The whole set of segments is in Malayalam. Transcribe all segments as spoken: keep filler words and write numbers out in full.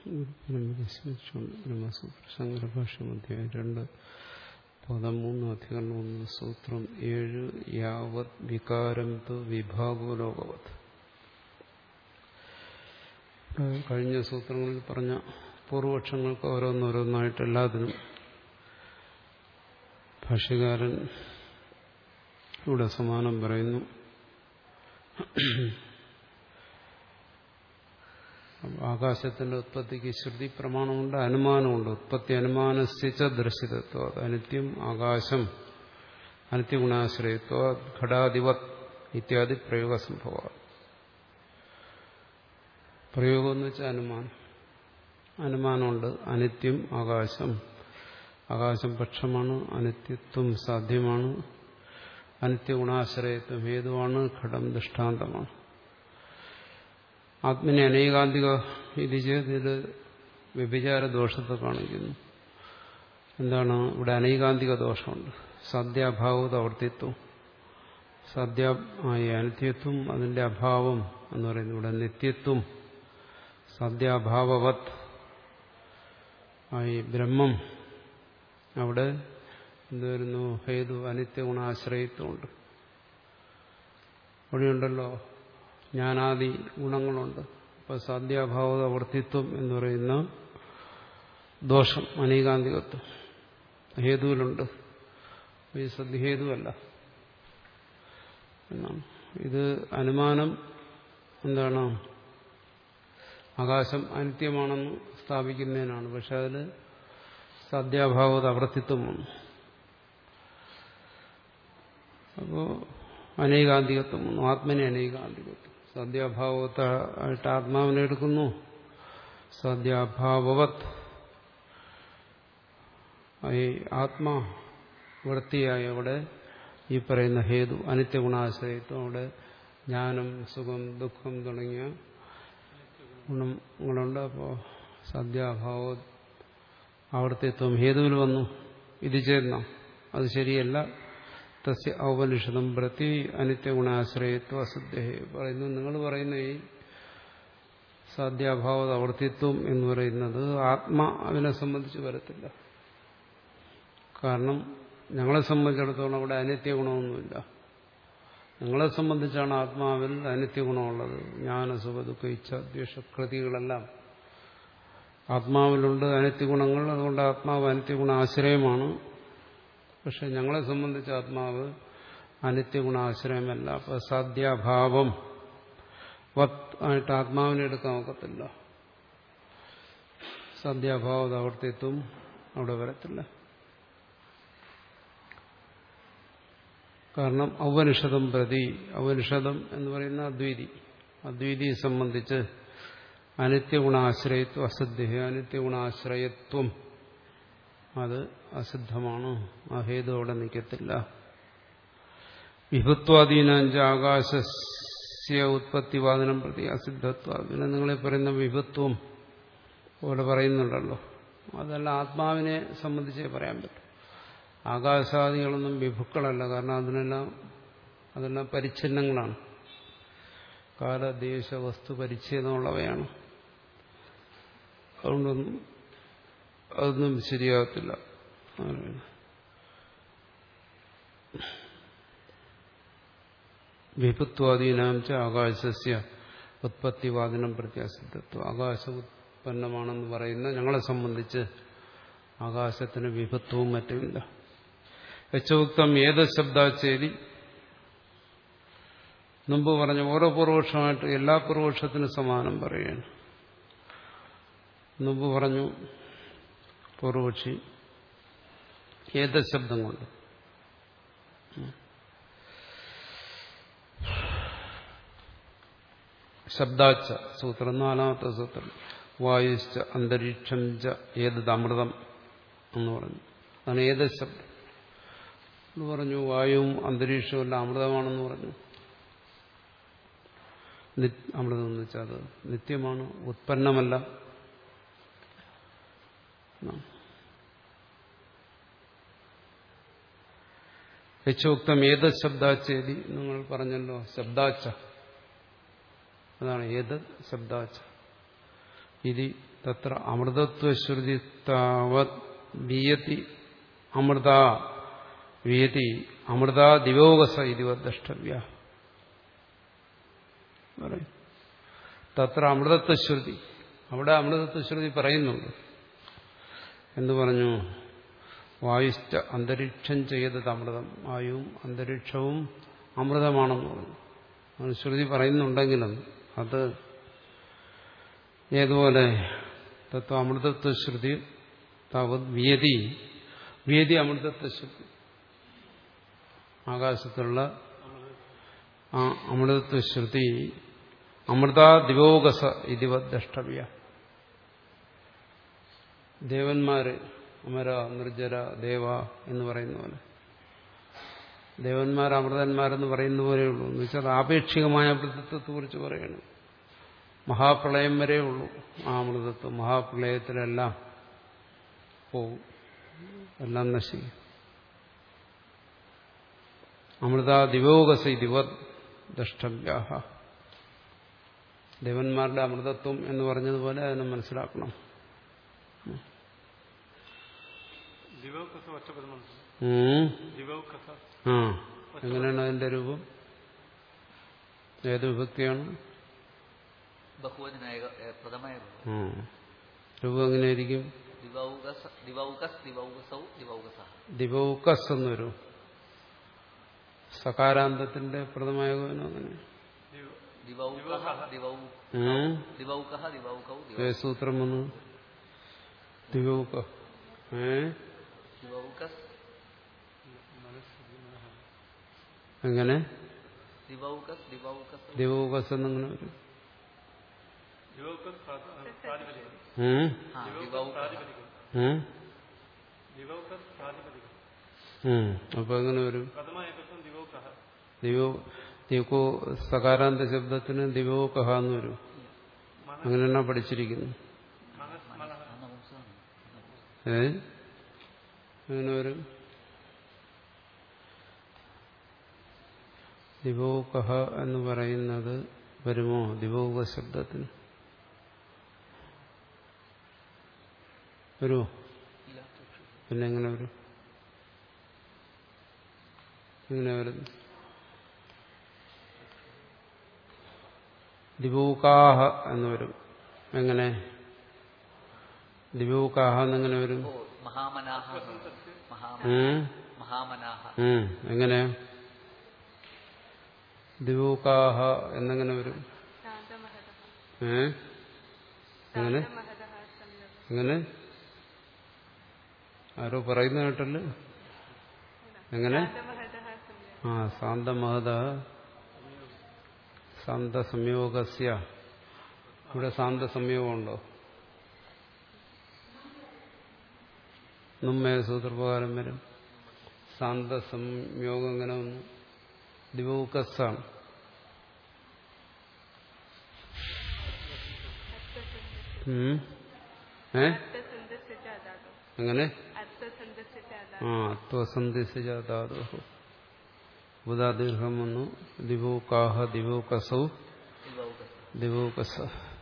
ബ്രഹ്മസൂത്ര ശങ്കരഭാഷ്യം അധ്യായം രണ്ട് പതിമൂന്ന് അധികരണം ഒന്ന് സൂത്രം ഏഴ് യാവത് വികാരം തു വിഭാഗോലോകവത്. കഴിഞ്ഞ സൂത്രങ്ങളിൽ പറഞ്ഞ പൂർവപക്ഷങ്ങൾക്ക് ഓരോന്നോരോന്നായിട്ട് എല്ലാത്തിനും ഭാഷ്യകാരൻ ഇവിടെ സമാനം പറയുന്നു. ആകാശത്തിന്റെ ഉത്പത്തിക്ക് ശ്രുതി പ്രമാണമുണ്ട്, അനുമാനമുണ്ട്. ഉത്പത്തി അനുമാനസ്ഥിച്ച ദർശിതത്വം അനിത്യം ആകാശം അനിത്യഗുണാശ്രയത്വ ഘടാധിപത് ഇത്യാദി പ്രയോഗ സംഭവ. പ്രയോഗം എന്ന് വെച്ചാൽ അനുമാനം. അനുമാനമുണ്ട്. അനിത്യം ആകാശം, ആകാശം പക്ഷമാണ്, അനിത്യത്വം സാധ്യമാണ്, അനിത്യഗുണാശ്രയത്വം ഹേതുവാണ്, ഘടം ദൃഷ്ടാന്തമാണ്. ആത്മനെ അനേകാന്തിക ഇത് ചെയ്ത് വ്യഭിചാര ദോഷത്തെ കാണിക്കുന്നു. എന്താണ് ഇവിടെ അനേകാന്തിക ദോഷമുണ്ട്. സാധ്യാഭാവത അവർത്തിത്വം, സാധ്യമായ അനിത്യത്വം, അതിന്റെ അഭാവം എന്ന് പറയുന്നത് ഇവിടെ നിത്യത്വം. സാധ്യാഭാവവത് ആയി ബ്രഹ്മം, അവിടെ എന്തുവരുന്നു? ഹേതു അനിത്യഗുണാശ്രയത്വമുണ്ട്. അവിടെയുണ്ടല്ലോ ജ്ഞാനാദി ഗുണങ്ങളുണ്ട്. അപ്പൊ സാധ്യാഭാവത വർത്തിത്വം എന്ന് പറയുന്ന ദോഷം അനേകാന്തികത്വം ഹേതുവിലുണ്ട്. ഈ സദ്ഹേതുവല്ല എന്നാണ്. ഇത് അനുമാനം എന്താണ്? ആകാശം അനിത്യമാണെന്ന് സ്ഥാപിക്കുന്നതിനാണ്. പക്ഷെ അതിൽ സാധ്യാഭാവത അവർത്തിത്വം വന്നു. അപ്പോ അനേകാന്തികത്വം വന്നു. ആത്മനെ അനേകാന്തികത്വം. സാധ്യാഭാവത്തായിട്ട് ആത്മാവിനെ എടുക്കുന്നു. സാധ്യാഭാവവത് ആത്മാവൃത്തിയായ അവിടെ ഈ പറയുന്ന ഹേതു അനിത്യഗുണാശ്രയത്വം, അവിടെ ജ്ഞാനം, സുഖം, ദുഃഖം തുടങ്ങിയ ഗുണങ്ങളുണ്ട്. അപ്പോൾ സാധ്യാഭാവ ആവർത്തിത്വം ഹേതുവിൽ വന്നു. ഇത് ചേർന്ന അത് ശരിയല്ല. തസ്യ ഔപനിഷദം പ്രതി അനിത്യഗുണാശ്രയത്വ അസിദ്ധ പറയുന്നു. നിങ്ങൾ പറയുന്ന ഈ സാധ്യാഭാവ ആവർത്തിത്വം എന്ന് പറയുന്നത് ആത്മാവിനെ സംബന്ധിച്ച് വരത്തില്ല. കാരണം ഞങ്ങളെ സംബന്ധിച്ചിടത്തോളം അവിടെ അനിത്യഗുണമൊന്നുമില്ല. ഞങ്ങളെ സംബന്ധിച്ചാണ് ആത്മാവിൽ അനിത്യഗുണമുള്ളത്. ജ്ഞാന, സുഖ, ദുഃഖ, ഇച്ഛ, ദ്വേഷ കൃതികളെല്ലാം ആത്മാവിലുണ്ട് അനിത്യഗുണങ്ങൾ. അതുകൊണ്ട് ആത്മാവ് അനിത്യഗുണ ആശ്രയമാണ്. പക്ഷെ ഞങ്ങളെ സംബന്ധിച്ച് ആത്മാവ് അനിത്യഗുണ ആശ്രയമല്ല. അപ്പൊ സാധ്യാഭാവം വത് ആയിട്ട് ആത്മാവിനെ എടുക്കാൻ ഒക്കത്തില്ല. സാധ്യാഭാവ ആവർത്തിത്വം അവിടെ വരത്തില്ല. കാരണം ഔപനിഷദം പ്രതി, ഔപനിഷദം എന്ന് പറയുന്ന അദ്വൈതി, അദ്വൈതിയെ സംബന്ധിച്ച് അനിത്യഗുണാശ്രയത്വം അസിദ്ധ, അനിത്യഗുണാശ്രയത്വം അത് അസിദ്ധമാണ്. ആ ഹേതു അവിടെ നിൽക്കത്തില്ല. വിഭുത്വാദീനാഞ്ച ആകാശസ്യ ഉത്പത്തിവാദനം പ്രതി അസിദ്ധത്വം. പിന്നെ നിങ്ങളെ പറയുന്ന വിഭുത്വം പോലെ പറയുന്നുണ്ടല്ലോ, അതല്ല ആത്മാവിനെ സംബന്ധിച്ചേ പറയാൻ പറ്റും. ആകാശാദികളൊന്നും വിഭുക്കളല്ല. കാരണം അതിനെല്ലാം അതെല്ലാം പരിച്ഛിന്നങ്ങളാണ്. കാലദേശ വസ്തു പരിച്ഛേദമുള്ളവയാണ്. അതുകൊണ്ടൊന്നും അതൊന്നും ശരിയാകത്തില്ല. വിഭുത്വാദീനാംച ആകാശസ്യ ഉത്പത്തിവാദിനം പ്രത്യാസിദ്ധത്വം. ആകാശ ഉത്പന്നമാണെന്ന് പറയുന്ന ഞങ്ങളെ സംബന്ധിച്ച് ആകാശത്തിന് വിഭുത്വവും മറ്റുമില്ല. യച്ചോക്തം ഏത് ശബ്ദാച്ചേരി, മുമ്പ് പറഞ്ഞ ഓരോ പൂർവപക്ഷമായിട്ട് എല്ലാ പൂർവപക്ഷത്തിനും സമാനം പറയുകയാണ്. മുമ്പ് പറഞ്ഞു പൂർവപക്ഷി ഏത് ശബ്ദം കൊണ്ട്, ശബ്ദാച്ച സൂത്രം, നാലാമത്തെ സൂത്രം, വായുശ്ച അന്തരീക്ഷം ച ഏതത് അമൃതം എന്ന് പറഞ്ഞു. അതാണ് ഏത് ശബ്ദം എന്ന് പറഞ്ഞു. വായുവും അന്തരീക്ഷവും എല്ലാം അമൃതമാണെന്ന് പറഞ്ഞു. അമൃതം എന്ന് വെച്ചാൽ അത് നിത്യമാണ്, ഉത്പന്നമല്ല. യച്ചോക്തം ഏത് ശബ്ദാച്ചേതി നിങ്ങൾ പറഞ്ഞല്ലോ. ശബ്ദാച്ച അതാണ് ഏത് ശബ്ദാച്ച. ഇതി തത്ര അമൃതത്വശ്രുതി താവത് വിയതി അമൃത വിയതി അമൃത ദിവോകസ ഇതിവത് ദ്രഷ്ടവ്യ. തത്ര അമൃതത്വശ്രുതി, അവിടെ അമൃതത്വശ്രുതി പറയുന്നുണ്ട്. എന്തു പറഞ്ഞു? വായുശ്ച അന്തരീക്ഷം ചെയ്തത് അമൃതം, വായുവും അന്തരീക്ഷവും അമൃതമാണെന്ന് പറഞ്ഞു. അത് ശ്രുതി പറയുന്നുണ്ടെങ്കിലും അത് ഏതുപോലെ തത്വ അമൃതത്വശ്രുതി താവത് വിയതി വിയതി അമൃതത്വശ്രുതി, ആകാശത്തുള്ള ആ അമൃതത്വശ്രുതി അമൃത ദിവോകസ ഇതിവത് ദ്രഷ്ടവ്യ. ദേവന്മാര് അമര നിർജ്ജര ദേവ എന്ന് പറയുന്ന പോലെ, ദേവന്മാർ അമൃതന്മാരെന്ന് പറയുന്ന പോലെയുള്ളൂ. എന്ന് വെച്ചാൽ ആപേക്ഷികമായ അമൃതത്വത്തെ കുറിച്ച് പറയണം. മഹാപ്രളയം വരെ ഉള്ളൂ ആ അമൃതത്വം. മഹാപ്രളയത്തിലെല്ലാം പോകും, എല്ലാം നശിക്കും. അമൃത ദിവോകസ ദിവത് ദ്രഷ്ടവ്യാഹ. ദേവന്മാരുടെ അമൃതത്വം എന്ന് പറഞ്ഞതുപോലെ അതിനെ മനസ്സിലാക്കണം. ആ എങ്ങനെയാണ് അതിന്റെ രൂപം? ഏത് വിഭക്തിയാണ്? രൂപം എങ്ങനെയായിരിക്കും? ദിവൗകസ് എന്നൊരു സകാരാന്തത്തിന്റെ പ്രഥമായകനും അങ്ങനെ സൂത്രം വന്നു. ദിവൗക ഏ എങ്ങനെ? ദിവൗകസ് എന്നിങ്ങനെ വരും. അപ്പൊ എങ്ങനെ വരും? ദിവോ സകാരാന്ത ശബ്ദത്തിന് ദിവോകഹ എന്ന് വരും. അങ്ങനെയാണ് പഠിച്ചിരിക്കുന്നു. ഏ എങ്ങനെ വരും? ദിവോകഹ എന്ന് പറയുന്നത് വരുമോ ദിവോക ശബ്ദത്തിന്? വരുമോ? പിന്നെ എങ്ങനെ വരും? എങ്ങനെ വരുന്നു? ദിവൂകാഹ എന്ന് വരും. എങ്ങനെ? ദിവൂകാഹ എന്നെങ്ങനെ വരും? എങ്ങനെ? ദിവൂകാഹ എന്നെങ്ങനെ വരും? ഏ എങ്ങനെ? എങ്ങനെ? ആരോ പറയുന്ന കേട്ടല്ലോ. എങ്ങനെ? ആ സാന്തമഹത സാന്തസംയോഗസ്യ. ഇവിടെ സാന്തസംയോഗമുണ്ടോ? നമ്മേ സൂത്രപ്രകാരം വരും. സാന്തസംയോഗം എങ്ങനെ വന്നു? ദിവൗകസ്സാണ്. ഏ എങ്ങനെ? ആ അത്വസന്ധിസാതു ബുധാദീർഘം വന്നു. ദിവൗകാഹ ദിവൗകസൗ ദിവൗകസ.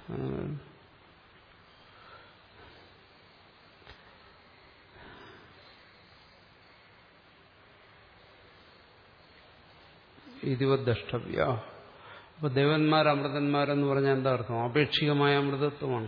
ഇതിവത് ദ്രഷ്ടവ്യ. അപ്പൊ ദേവന്മാർ അമൃതന്മാരെന്ന് പറഞ്ഞാൽ എന്താ അർത്ഥം? ആപേക്ഷികമായ അമൃതത്വമാണ്.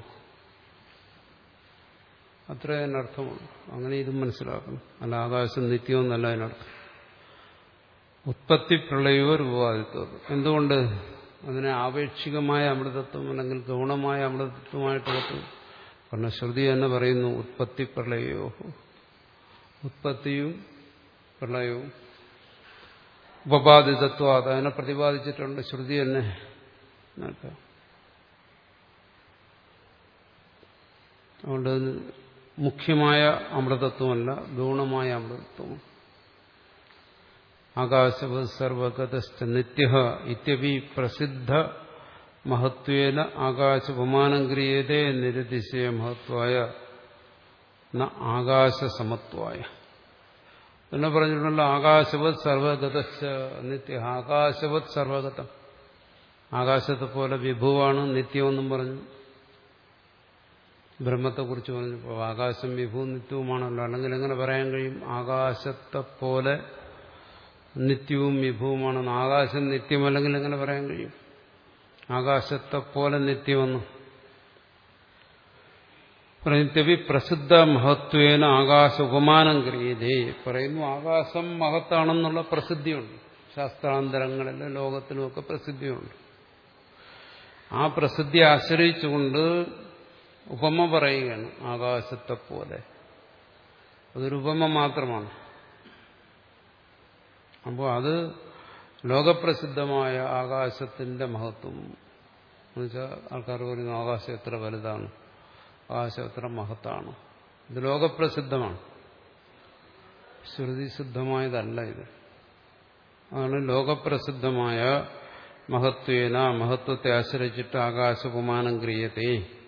അത്ര അതിനർത്ഥമാണ്. അങ്ങനെ ഇതും മനസ്സിലാക്കണം. അല്ല ആകാശം നിത്യമെന്നല്ല അതിനർത്ഥം. ഉത്പത്തി പ്രളയോ രൂപാദിത്വം. എന്തുകൊണ്ട് അതിനെ ആപേക്ഷികമായ അമൃതത്വം അല്ലെങ്കിൽ ഗൗണമായ അമൃതത്വമായിട്ട് എടുത്തു? കാരണം ശ്രുതി തന്നെ പറയുന്നു ഉത്പത്തി പ്രളയോ. ഉത്പത്തിയും പ്രളയവും ഉപപാദിതത്വം അതിനെ പ്രതിപാദിച്ചിട്ടുണ്ട് ശ്രുതി തന്നെ. അതുകൊണ്ട് മുഖ്യമായ അമൃതത്വമല്ല, ഗൗണമായ അമൃതത്വം. ആകാശവത് സർവഗതശ്ച നിത്യഃ ഇത്യപി പ്രസിദ്ധ മഹത്വേന ആകാശോപമാനം ക്രിയതേ നിരതിശയ മഹത്വായ ന ആകാശസമത്വായ. എന്നെ പറഞ്ഞിട്ടുള്ള ആകാശവത് സർവഗതശ്ച നിത്യ. ആകാശവത് സർവഗതം, ആകാശത്തെ പോലെ വിഭുവാണ് നിത്യമെന്നും പറഞ്ഞു. ബ്രഹ്മത്തെക്കുറിച്ച് പറഞ്ഞപ്പോൾ ആകാശം വിഭവവും നിത്യവുമാണല്ലോ. അല്ലെങ്കിൽ എങ്ങനെ പറയാൻ കഴിയും ആകാശത്തെ പോലെ നിത്യവും വിഭവമാണെന്ന്? ആകാശം നിത്യമല്ലെങ്കിൽ എങ്ങനെ പറയാൻ കഴിയും ആകാശത്തെ പോലെ നിത്യമെന്ന്? പ്രത്യവി പ്രസിദ്ധ മഹത്വേന ആകാശ ഉപമാനം ക്രിയതേ. പറയുന്നു ആകാശം മഹത്താണെന്നുള്ള പ്രസിദ്ധിയുണ്ട്. ശാസ്ത്രാന്തരങ്ങളിലും ലോകത്തിലുമൊക്കെ പ്രസിദ്ധിയുണ്ട്. ആ പ്രസിദ്ധി ആശ്രയിച്ചുകൊണ്ട് ഉപമ പറയുകയാണ് ആകാശത്തെ പോലെ. അതൊരു ഉപമ മാത്രമാണ്. അപ്പോൾ അത് ലോകപ്രസിദ്ധമായ ആകാശത്തിന്റെ മഹത്വം എന്നുവെച്ചാൽ ആൾക്കാർ പറയുന്നു ആകാശം എത്ര വലുതാണ്, ആകാശം എത്ര മഹത്താണ്. ഇത് ലോകപ്രസിദ്ധമാണ്, ശ്രുതിസിദ്ധമായതല്ല ഇത്. അതാണ് ലോകപ്രസിദ്ധമായ മഹത്വേന, മഹത്വത്തെ ആശ്രയിച്ചിട്ട് ആകാശോപമാനം ക്രിയത്തെ,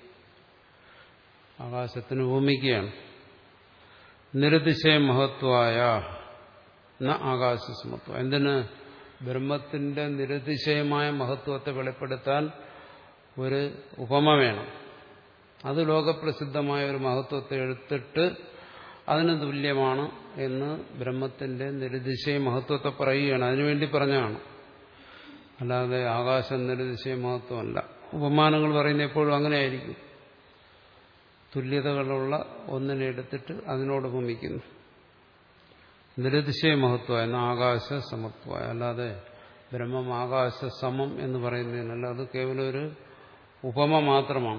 ആകാശത്തിന് ഉപമിക്കുകയാണ്. നിരതിശയ മഹത്വായ ന ആകാശസ്മത്വം. എന്തിന്? ബ്രഹ്മത്തിന്റെ നിരതിശയമായ മഹത്വത്തെ വെളിപ്പെടുത്താൻ ഒരു ഉപമ വേണം. അത് ലോകപ്രസിദ്ധമായ ഒരു മഹത്വത്തെ എടുത്തിട്ട് അതിന് തുല്യമാണ് എന്ന് ബ്രഹ്മത്തിന്റെ നിരതിശയ മഹത്വത്തെ പറയുകയാണ്. അതിനുവേണ്ടി പറഞ്ഞതാണ്, അല്ലാതെ ആകാശം നിരതിശയ മഹത്വമല്ല. ഉപമാനങ്ങൾ പറയുന്ന എപ്പോഴും അങ്ങനെയായിരിക്കും. തുല്യതകളുള്ള ഒന്നിനെ എടുത്തിട്ട് അതിനോട് ഉപമിക്കുന്നു. നിരതിശയ മഹത്വം എന്ന ആകാശ സമത്വം, അല്ലാതെ ബ്രഹ്മം ആകാശ സമം എന്ന് പറയുന്നതിനല്ല. അത് കേവലം ഒരു ഉപമ മാത്രമാണ്.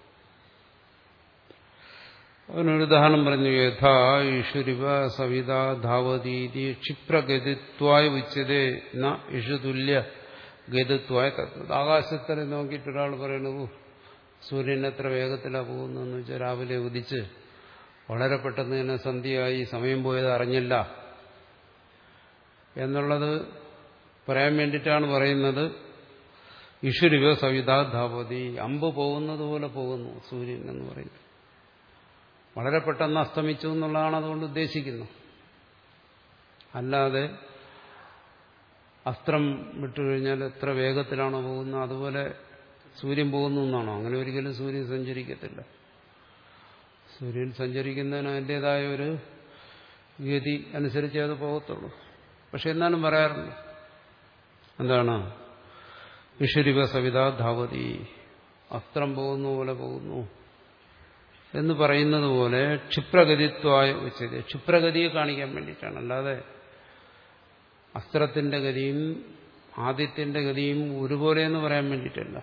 അതിനൊരു ഉദാഹരണം പറഞ്ഞു. യഥാ ഈശ്വരിവ സവിത ധാവതീതി ക്ഷിപ്രഗതിത്വായ ഉച്ചതേ ന ഇഷുതുല്യ ഗതിത്വായ തത്വം. ആകാശത്തിൽ നോക്കിയിട്ട് ഒരാൾ പറയുന്നു സൂര്യൻ എത്ര വേഗത്തിലാണ് പോകുന്നതെന്ന് വെച്ചാൽ രാവിലെ ഉദിച്ച് വളരെ പെട്ടെന്ന് തന്നെ സന്ധ്യയായി, സമയം പോയത് അറിഞ്ഞില്ല എന്നുള്ളത് പറയാൻ വേണ്ടിയിട്ടാണ് പറയുന്നത്. ഈശ്വരിവ സവിത ധാവതി, അമ്പ് പോകുന്നത് പോലെ പോകുന്നു സൂര്യൻ എന്ന് പറയുന്നത്. വളരെ പെട്ടെന്ന് അസ്തമിച്ചു എന്നുള്ളതാണ് അതുകൊണ്ട് ഉദ്ദേശിക്കുന്നത്. അല്ലാതെ അസ്ത്രം വിട്ടുകഴിഞ്ഞാൽ എത്ര വേഗത്തിലാണോ പോകുന്നത് അതുപോലെ സൂര്യൻ പോകുന്നു എന്നാണോ? അങ്ങനെ ഒരിക്കലും സൂര്യൻ സഞ്ചരിക്കത്തില്ല. സൂര്യൻ സഞ്ചരിക്കുന്നതിന് അതിൻ്റെതായ ഒരു ഗതി അനുസരിച്ച് അത് പോകത്തുള്ളൂ. പക്ഷെ എന്നാലും പറയാറുണ്ട്, എന്താണ്? ഈശ്വരിവ സവിത ധാവതി, അസ്ത്രം പോകുന്ന പോലെ പോകുന്നു എന്ന് പറയുന്നത് പോലെ ക്ഷിപ്രഗതിത്വായ ഉച്ചത്, ക്ഷിപ്രഗതിയെ കാണിക്കാൻ വേണ്ടിയിട്ടാണ്. അല്ലാതെ അസ്ത്രത്തിന്റെ ഗതിയും ആദിത്യന്റെ ഗതിയും ഒരുപോലെ എന്ന് പറയാൻ വേണ്ടിയിട്ടല്ല.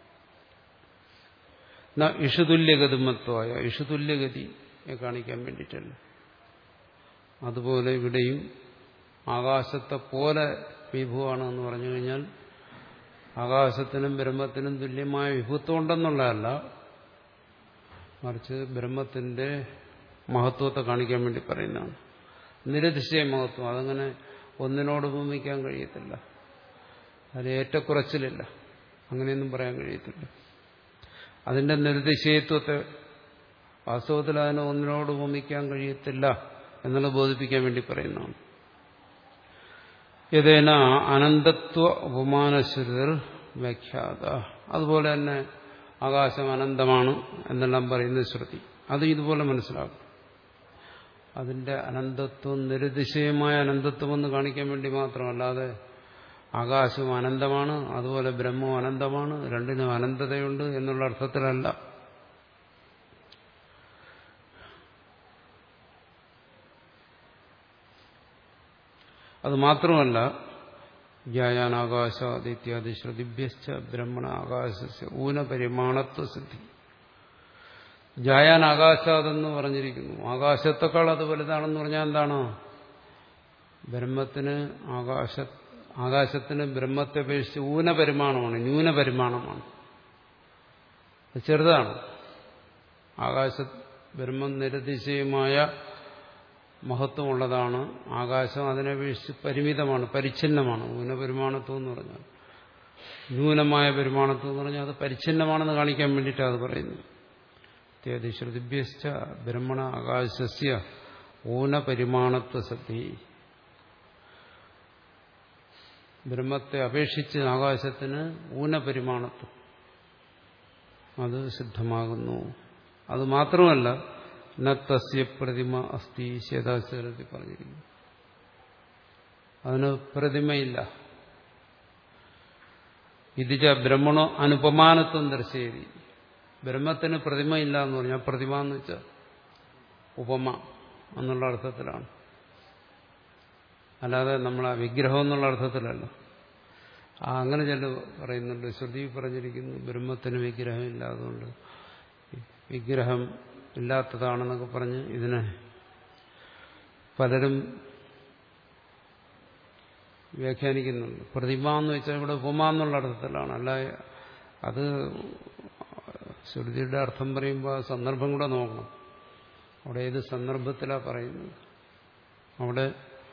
ഇഷുതുല്യഗതിമത്വായ, ഇഷുതുല്യഗതിയെ കാണിക്കാൻ വേണ്ടിയിട്ടല്ല. അതുപോലെ ഇവിടെയും ആകാശത്തെ പോലെ വിഭുവാണ് എന്ന് പറഞ്ഞു കഴിഞ്ഞാൽ ആകാശത്തിനും ബ്രഹ്മത്തിനും തുല്യമായ വിഭുത്വം ഉണ്ടെന്നുള്ളതല്ല, മറിച്ച് ബ്രഹ്മത്തിന്റെ മഹത്വത്തെ കാണിക്കാൻ വേണ്ടി പറയുന്നതാണ്. നിരതിശയ മഹത്വം, അതങ്ങനെ ഒന്നിനോട് ഉപമിക്കാൻ കഴിയത്തില്ല. അതിൽ ഏറ്റക്കുറച്ചിലില്ല, അങ്ങനെയൊന്നും പറയാൻ കഴിയത്തില്ല. അതിന്റെ നിരതിശയത്വത്തെ വാസ്തവത്തിൽ അതിനെ ഒന്നിനോട് ഉപമിക്കാൻ കഴിയത്തില്ല എന്നുള്ളത് ബോധിപ്പിക്കാൻ വേണ്ടി പറയുന്നതാണ്. യഥേന അനന്തത്വ ഉപമാനശ്രുതിർ വ്യാഖ്യാത. അതുപോലെ തന്നെ ആകാശം അനന്തമാണ് എന്നെല്ലാം പറയുന്ന ശ്രുതി, അത് ഇതുപോലെ മനസ്സിലാക്കും. അതിന്റെ അനന്തത്വം നിരതിശയമായ അനന്തത്വമെന്ന് കാണിക്കാൻ വേണ്ടി മാത്രമല്ലാതെ ആകാശവും അനന്തമാണ്, അതുപോലെ ബ്രഹ്മവും അനന്തമാണ്, രണ്ടിനും അനന്തതയുണ്ട് എന്നുള്ള അർത്ഥത്തിലല്ല. അത് മാത്രമല്ല, ജ്ഞാനാകാശാദിത്യാദി ശ്രുതിഭ്യശ്ച ബ്രഹ്മണ ആകാശസ്യ ഊനപരിമാണത്വ സിദ്ധി. ജായാൻ ആകാശാതെന്ന് പറഞ്ഞിരിക്കുന്നു. ആകാശത്തെക്കാൾ അത് വലുതാണെന്ന് പറഞ്ഞാൽ എന്താണ്? ബ്രഹ്മത്തിന് ആകാശ ആകാശത്തിന് ബ്രഹ്മത്തെ അപേക്ഷിച്ച് ഊനപരിമാണമാണ്, ന്യൂനപരിമാണമാണ്. അത് ചെറുതാണ്. ആകാശ ബ്രഹ്മം നിരതിശയമായ മഹത്വമുള്ളതാണ്. ആകാശം അതിനപേക്ഷിച്ച് പരിമിതമാണ്, പരിച്ഛിന്നമാണ്. ഊനപരിമാണത്വം എന്ന് പറഞ്ഞാൽ, ന്യൂനമായ പരിമാണത്വം എന്ന് പറഞ്ഞാൽ അത് പരിച്ഛിന്നമാണെന്ന് കാണിക്കാൻ വേണ്ടിയിട്ടാണ് അത് പറയുന്നത്. ഇത്യാദി ശ്രുതിഭ്യശ്ച ബ്രഹ്മണ ആകാശസ്യ ഊനപരിമാണത്വ സിദ്ധി. ബ്രഹ്മത്തെ അപേക്ഷിച്ച് ആകാശത്തിന് ഊനപരിമാണത്വം അത് സിദ്ധമാകുന്നു. അത് മാത്രമല്ല ന തസ്യ പ്രതിമ അസ്തി ശേതാശരത്തിൽ പറഞ്ഞിരിക്കുന്നു. അതിന് പ്രതിമയില്ല. ഇതിച്ച ബ്രഹ്മണോ അനുപമാനത്വം ദർശയതി. ബ്രഹ്മത്തിന് പ്രതിമയില്ല എന്ന് പറഞ്ഞാൽ പ്രതിമ എന്ന് വെച്ചാൽ ഉപമ എന്നുള്ള അർത്ഥത്തിലാണ്, അല്ലാതെ നമ്മളെ വിഗ്രഹം എന്നുള്ള അർത്ഥത്തിലല്ല. ആ അങ്ങനെ ചില പറയുന്നുണ്ട്. ശ്രുതി പറഞ്ഞിരിക്കുന്നു ബ്രഹ്മത്തിന് വിഗ്രഹമില്ല, അതുകൊണ്ട് വിഗ്രഹം ഇല്ലാത്തതാണെന്നൊക്കെ പറഞ്ഞ് ഇതിനെ പലരും വ്യാഖ്യാനിക്കുന്നുണ്ട്. പ്രതിമ എന്ന് വെച്ചാൽ ഇവിടെ ഉപമ എന്നുള്ള അർത്ഥത്തിലാണ്, അല്ല അത് ശ്രുതിയുടെ അർത്ഥം പറയുമ്പോൾ ആ സന്ദർഭം കൂടെ നോക്കണം. അവിടെ ഏത് സന്ദർഭത്തിലാണ് പറയുന്നത്. അവിടെ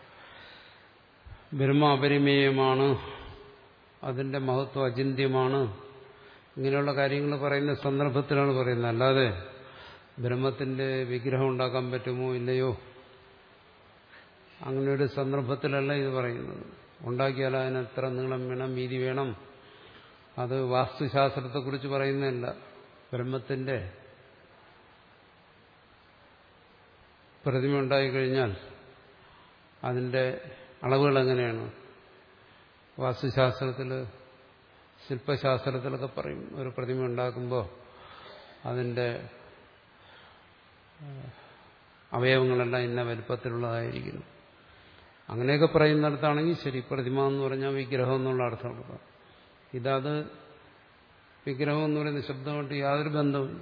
ബ്രഹ്മ അപരിമേയമാണ്, അതിന്റെ മഹത്വം അചിന്ത്യമാണ്, ഇങ്ങനെയുള്ള കാര്യങ്ങൾ പറയുന്ന സന്ദർഭത്തിലാണ് പറയുന്നത്. അല്ലാതെ ബ്രഹ്മത്തിന്റെ വിഗ്രഹം ഉണ്ടാക്കാൻ പറ്റുമോ ഇല്ലയോ അങ്ങനെ ഒരു സന്ദർഭത്തിലല്ല ഇത് പറയുന്നത്. ഉണ്ടാക്കിയാൽ അതിന് എത്ര നീളം വേണം, വീതി വേണം, അത് വാസ്തുശാസ്ത്രത്തെക്കുറിച്ച് പറയുന്നതല്ല. ബ്രഹ്മത്തിന്റെ പ്രതിമ ഉണ്ടായിക്കഴിഞ്ഞാൽ അതിന്റെ അളവുകൾ എങ്ങനെയാണ്? വാസ്തുശാസ്ത്രത്തിൽ, ശില്പശാസ്ത്രത്തിലൊക്കെ പറയും ഒരു പ്രതിമ ഉണ്ടാക്കുമ്പോൾ അതിന്റെ അവയവങ്ങളെല്ലാം ഇന്ന വലുപ്പത്തിലുള്ളതായിരിക്കുന്നു. അങ്ങനെയൊക്കെ പറയുന്നിടത്താണെങ്കിൽ ശരി, പ്രതിമ എന്ന് പറഞ്ഞാൽ വിഗ്രഹം എന്നുള്ള അർത്ഥം കൊടുക്കാം. ഇതത് വിഗ്രഹം എന്ന് പറയുന്ന ശബ്ദമായിട്ട് യാതൊരു ബന്ധവുമില്ല.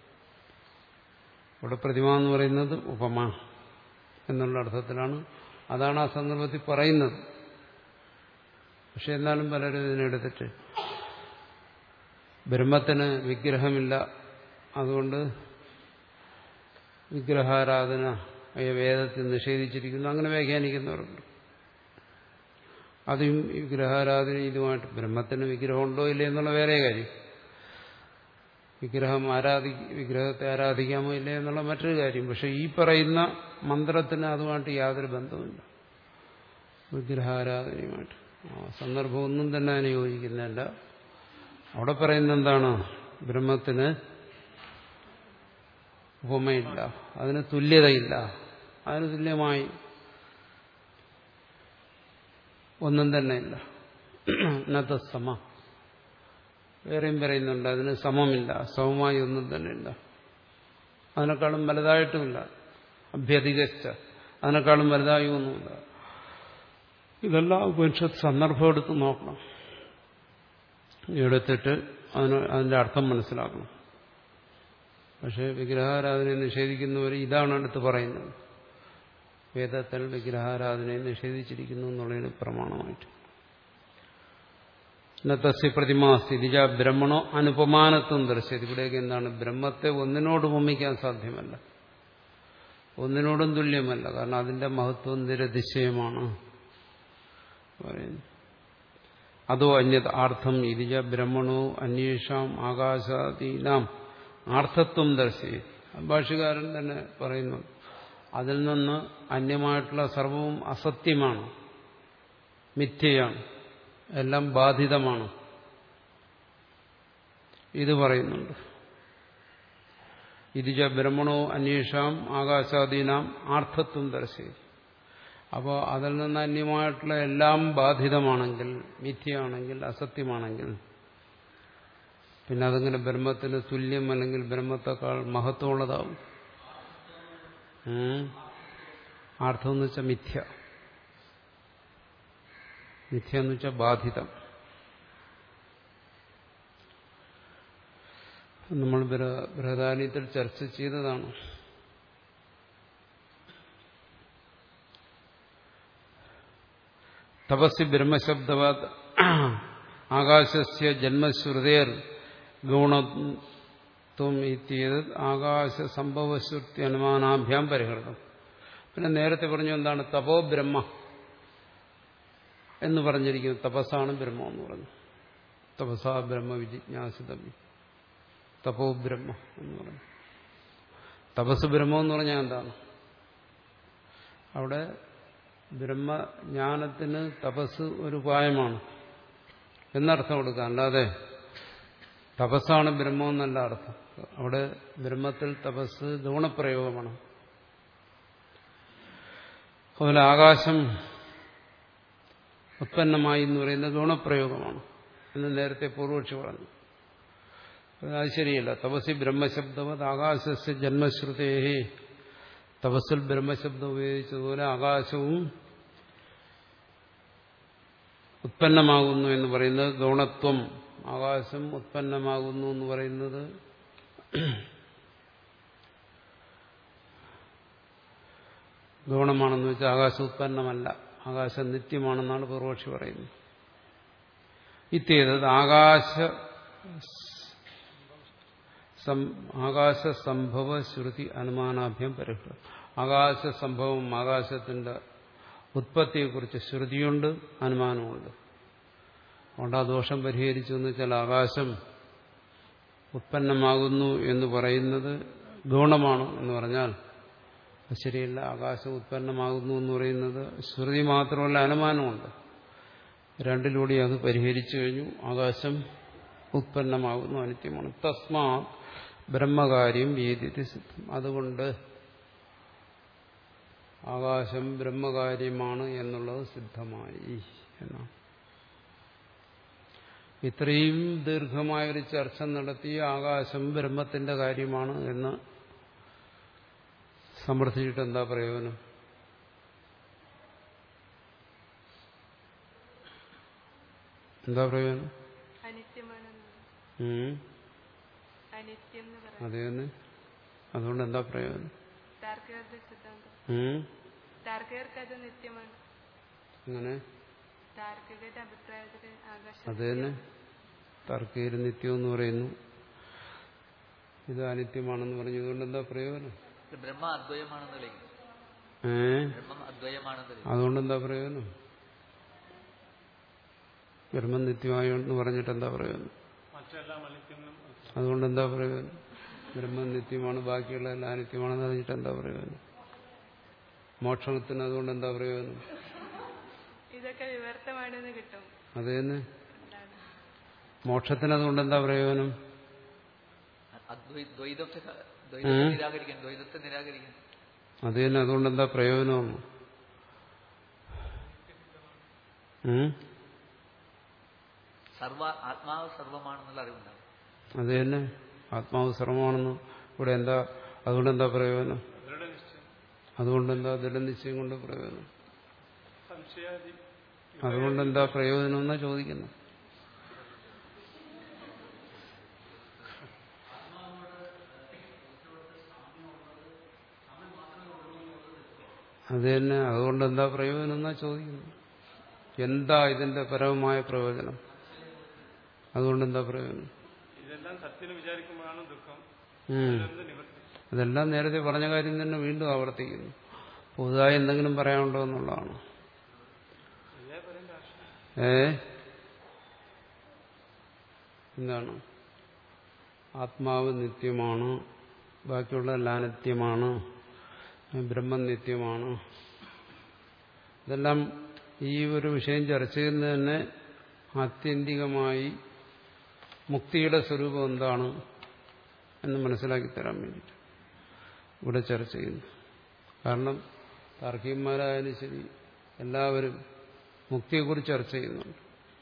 ഇവിടെ പ്രതിമ എന്ന് പറയുന്നത് ഉപമ എന്നുള്ള അർത്ഥത്തിലാണ്. അതാണ് ആ സന്ദർഭത്തിൽ പറയുന്നത്. പക്ഷെ എന്നാലും പലരും ഇതിനെടുത്തിട്ട് ബ്രഹ്മത്തിന് വിഗ്രഹമില്ല, അതുകൊണ്ട് വിഗ്രഹാരാധന വേദത്തിൽ നിഷേധിച്ചിരിക്കുന്നു, അങ്ങനെ വ്യാഖ്യാനിക്കുന്നവരുണ്ട്. അതും വിഗ്രഹാരാധന ഇതുമായിട്ട് ബ്രഹ്മത്തിന് വിഗ്രഹമുണ്ടോ ഇല്ലേ എന്നുള്ള വേറെ കാര്യം, വിഗ്രഹം ആരാധി വിഗ്രഹത്തെ ആരാധിക്കാമോ ഇല്ലേ എന്നുള്ള മറ്റൊരു കാര്യം. പക്ഷെ ഈ പറയുന്ന മന്ത്രത്തിന് അതുമായിട്ട് യാതൊരു ബന്ധവുമില്ല, വിഗ്രഹാരാധനയുമായിട്ട്. സന്ദർഭമൊന്നും തന്നെ അതിനെ യോജിക്കുന്നില്ല. അവിടെ പറയുന്നത് എന്താണ്? ബ്രഹ്മത്തിന് ഉപമയില്ല, അതിന് തുല്യതയില്ല, അതിന് തുല്യമായി ഒന്നും തന്നെ ഇല്ല. ഇന്നത്തെ സമ വേറെയും പറയുന്നുണ്ട്, അതിന് സമമില്ല, സമമായി ഒന്നും തന്നെ ഇല്ല, അതിനേക്കാളും വലുതായിട്ടുമില്ല. അഭ്യധികച്ച അതിനേക്കാളും വലുതായി ഒന്നുമില്ല. ഇതെല്ലാം ഉപനിഷത്ത് സന്ദർഭം എടുത്ത് നോക്കണം, എടുത്തിട്ട് അതിന് അതിന്റെ അർത്ഥം മനസ്സിലാക്കണം. പക്ഷെ വിഗ്രഹാരാധനയെ നിഷേധിക്കുന്നവർ ഇതാണ് അടുത്ത് പറയുന്നത്, വേദത്തിൽ വിഗ്രഹാരാധനയെ നിഷേധിച്ചിരിക്കുന്നു എന്നുള്ളതിന് പ്രമാണമായിട്ട്. തസ്യ പ്രതിമാസ്ഥിതിജ ബ്രഹ്മണോ അനുപമാനത്വം ദർശിച്ചത്. ഇവിടെയൊക്കെ എന്താണ്? ബ്രഹ്മത്തെ ഒന്നിനോട് ഉപമിക്കാൻ സാധ്യമല്ല, ഒന്നിനോടും തുല്യമല്ല. കാരണം അതിന്റെ മഹത്വം നിരതിശയമാണ് പറയുന്നു. അതോ അന്യത് ആർത്ഥം ഇതിജ ബ്രഹ്മണോ അന്വേഷാം ആകാശാദീനാം ആർത്ഥത്വം ദർശി. ഭാഷ്യകാരൻ തന്നെ പറയുന്നു, അതിൽ നിന്ന് അന്യമായിട്ടുള്ള സർവവും അസത്യമാണ്, മിഥ്യയാണ്, എല്ലാം ബാധിതമാണ്. ഇത് പറയുന്നുണ്ട്. ഇതിജ ബ്രഹ്മണോ അന്വേഷാം ആകാശാദീനാം ആർത്ഥത്വം ദർശി. അപ്പോൾ അതിൽ നിന്ന് അന്യമായിട്ടുള്ള എല്ലാം ബാധിതമാണെങ്കിൽ, മിഥ്യയാണെങ്കിൽ, അസത്യമാണെങ്കിൽ, പിന്നെ അതിങ്ങനെ ബ്രഹ്മത്തിന് തുല്യം അല്ലെങ്കിൽ ബ്രഹ്മത്തെക്കാൾ മഹത്വമുള്ളതാവും. ആർത്ഥം എന്ന് വെച്ചാൽ മിഥ്യ, മിഥ്യ എന്ന് വെച്ചാൽ ബാധിതം. നമ്മൾ ബൃഹദാരണ്യത്തിൽ ചർച്ച ചെയ്തതാണ്. തപസ്സി ബ്രഹ്മശബ്ദവാദ് ആകാശസ്യ ജന്മശ്രുതേർ ഗുണത്വം ഇത്യത് ആകാശ സംഭവശ്രുതി അനുമാനാഭ്യാം പരിഹൃതം. പിന്നെ നേരത്തെ പറഞ്ഞു എന്താണ്? തപോ ബ്രഹ്മ എന്ന് പറഞ്ഞിരിക്കുന്നത്. തപസ്സാണ് ബ്രഹ്മം എന്ന് പറഞ്ഞു. തപസാ ബ്രഹ്മ വിജിജ്ഞാസിതം, തപോ ബ്രഹ്മ എന്ന് പറഞ്ഞു. തപസ് ബ്രഹ്മം എന്ന് പറഞ്ഞാൽ എന്താണ്? അവിടെ ബ്രഹ്മജ്ഞാനത്തിന് തപസ് ഒരു ഉപായമാണ് എന്നർത്ഥം കൊടുക്കാം. അല്ലാതെ തപസ്സാണ് ബ്രഹ്മം എന്നല്ല അർത്ഥം. അവിടെ ബ്രഹ്മത്തിൽ തപസ് ഗുണപ്രയോഗമാണ്. അതുപോലെ ആകാശം ഉത്പന്നമായി എന്ന് പറയുന്നത് ഗുണപ്രയോഗമാണ് എന്ന് നേരത്തെ പൂർവക്ഷി പറഞ്ഞു. അത് ശരിയല്ല. തപസ്സി ബ്രഹ്മശബ്ദവത് ആകാശസ്യ ജന്മശ്രുതേ, തപസ്സിൽ ബ്രഹ്മശബ്ദം ഉപയോഗിച്ചതുപോലെ ആകാശവും ഉത്പന്നമാകുന്നു എന്ന് പറയുന്നത് ഗൗണത്വം. ആകാശം ഉത്പന്നമാകുന്നു എന്ന് പറയുന്നത് ഗൗണമാണെന്ന് വെച്ചാൽ ആകാശം ഉത്പന്നമല്ല, ആകാശം നിത്യമാണെന്നാണ് പൂർവക്ഷി പറയുന്നത്. ഇത്യേതത് ആകാശ ആകാശസംഭവ ശ്രുതി അനുമാനാഭ്യം പരിഹൃതം. ആകാശസംഭവം, ആകാശത്തിന്റെ ഉത്പത്തിയെക്കുറിച്ച് ശ്രുതിയുണ്ട്, അനുമാനമുണ്ട്. അതുകൊണ്ട് ആ ദോഷം പരിഹരിച്ചു എന്ന് വെച്ചാൽ ആകാശം ഉത്പന്നമാകുന്നു എന്ന് പറയുന്നത് ഗൗണമാണ് എന്ന് പറഞ്ഞാൽ അത് ശരിയല്ല. ആകാശം ഉത്പന്നമാകുന്നു എന്ന് പറയുന്നത് ശ്രുതി മാത്രമല്ല, അനുമാനമുണ്ട്. രണ്ടിലൂടെ അത് പരിഹരിച്ചു കഴിഞ്ഞു. ആകാശം ഉത്പന്നമാകുന്നു, അനിത്യമാണ്. തസ്മാ ബ്രഹ്മകാര്യം വേദിതി സിദ്ധം. അതുകൊണ്ട് ആകാശം ബ്രഹ്മകാര്യമാണ് എന്നുള്ളത് സിദ്ധമായി എന്നാണ്. ഇത്രയും ദീർഘമായൊരു ചർച്ച നടത്തി ആകാശം ബ്രഹ്മത്തിന്റെ കാര്യമാണ് എന്ന് സമർത്ഥിച്ചിട്ട് എന്താ പ്രയോജനം? എന്താ പ്രയോജനം? അതേന്ന് അതുകൊണ്ട് എന്താ പ്രയോജനം? അങ്ങനെ അതേന്ന് താർക്കികര് നിത്യം എന്ന് പറയുന്നു, ഇത് അനിത്യമാണെന്ന് പറഞ്ഞു. ഇതുകൊണ്ട് എന്താ പ്രയോജനം? ഏ അതുകൊണ്ട് എന്താ പ്രയോജനം? ബ്രഹ്മം നിത്യമായെന്ന് പറഞ്ഞിട്ട് എന്താ പ്രയോജനം? അതുകൊണ്ട് എന്താ പ്രയോജനം? ബ്രഹ്മം നിത്യമാണ്, ബാക്കിയുള്ള എല്ലാം അനിത്യമാണെന്ന് പറഞ്ഞിട്ട് എന്താ പ്രയോജനം? മോക്ഷത്തിന് അതുകൊണ്ട് എന്താ പ്രയോജനം? ഇതൊക്കെ വിവർത്തമാണെന്ന് കിട്ടും. അതേന്ന് മോക്ഷത്തിന് അതുകൊണ്ട് എന്താ പ്രയോജനം? അത് തന്നെ അതുകൊണ്ട് എന്താ പ്രയോജനമാണ്? ആത്മാവ് സർവമാണെന്നുള്ള അറിവുണ്ടാവും. അത് തന്നെ ആത്മാവ് സർവമാണെന്ന് ഇവിടെ എന്താ, അതുകൊണ്ട് എന്താ പ്രയോജനം? അതുകൊണ്ട് എന്താ ദൃഢനിശ്ചയം കൊണ്ട് പ്രയോജനം? അതുകൊണ്ട് എന്താ പ്രയോജനം എന്നാ ചോദിക്കുന്നു. അത് തന്നെ അതുകൊണ്ട് എന്താ പ്രയോജനം എന്നാ ചോദിക്കുന്നു. എന്താ ഇതിന്റെ പരമമായ പ്രയോജനം? അതുകൊണ്ട് എന്താ പ്രയോജനം? അതെല്ലാം നേരത്തെ പറഞ്ഞ കാര്യം തന്നെ വീണ്ടും ആവർത്തിക്കുന്നു. പുതുതായി എന്തെങ്കിലും പറയാനുണ്ടോ എന്നുള്ളതാണ്. ഏ എന്താണ്? ആത്മാവ് നിത്യമാണ്, ബാക്കിയുള്ള എല്ലാം നിത്യമാണ്, ബ്രഹ്മം നിത്യമാണ്. ഇതെല്ലാം ഈ ഒരു വിഷയം ചർച്ച ചെയ്യുന്നത് തന്നെ ആത്യന്തികമായി മുക്തിയുടെ സ്വരൂപം എന്താണ് എന്ന് മനസ്സിലാക്കി തരാൻ വേണ്ടിയിട്ട് ഇവിടെ ചർച്ച ചെയ്യുന്നു. കാരണം താർക്കികന്മാരായാലും ശരി എല്ലാവരും മുക്തിയെക്കുറിച്ച് ചർച്ച ചെയ്യുന്നുണ്ട്.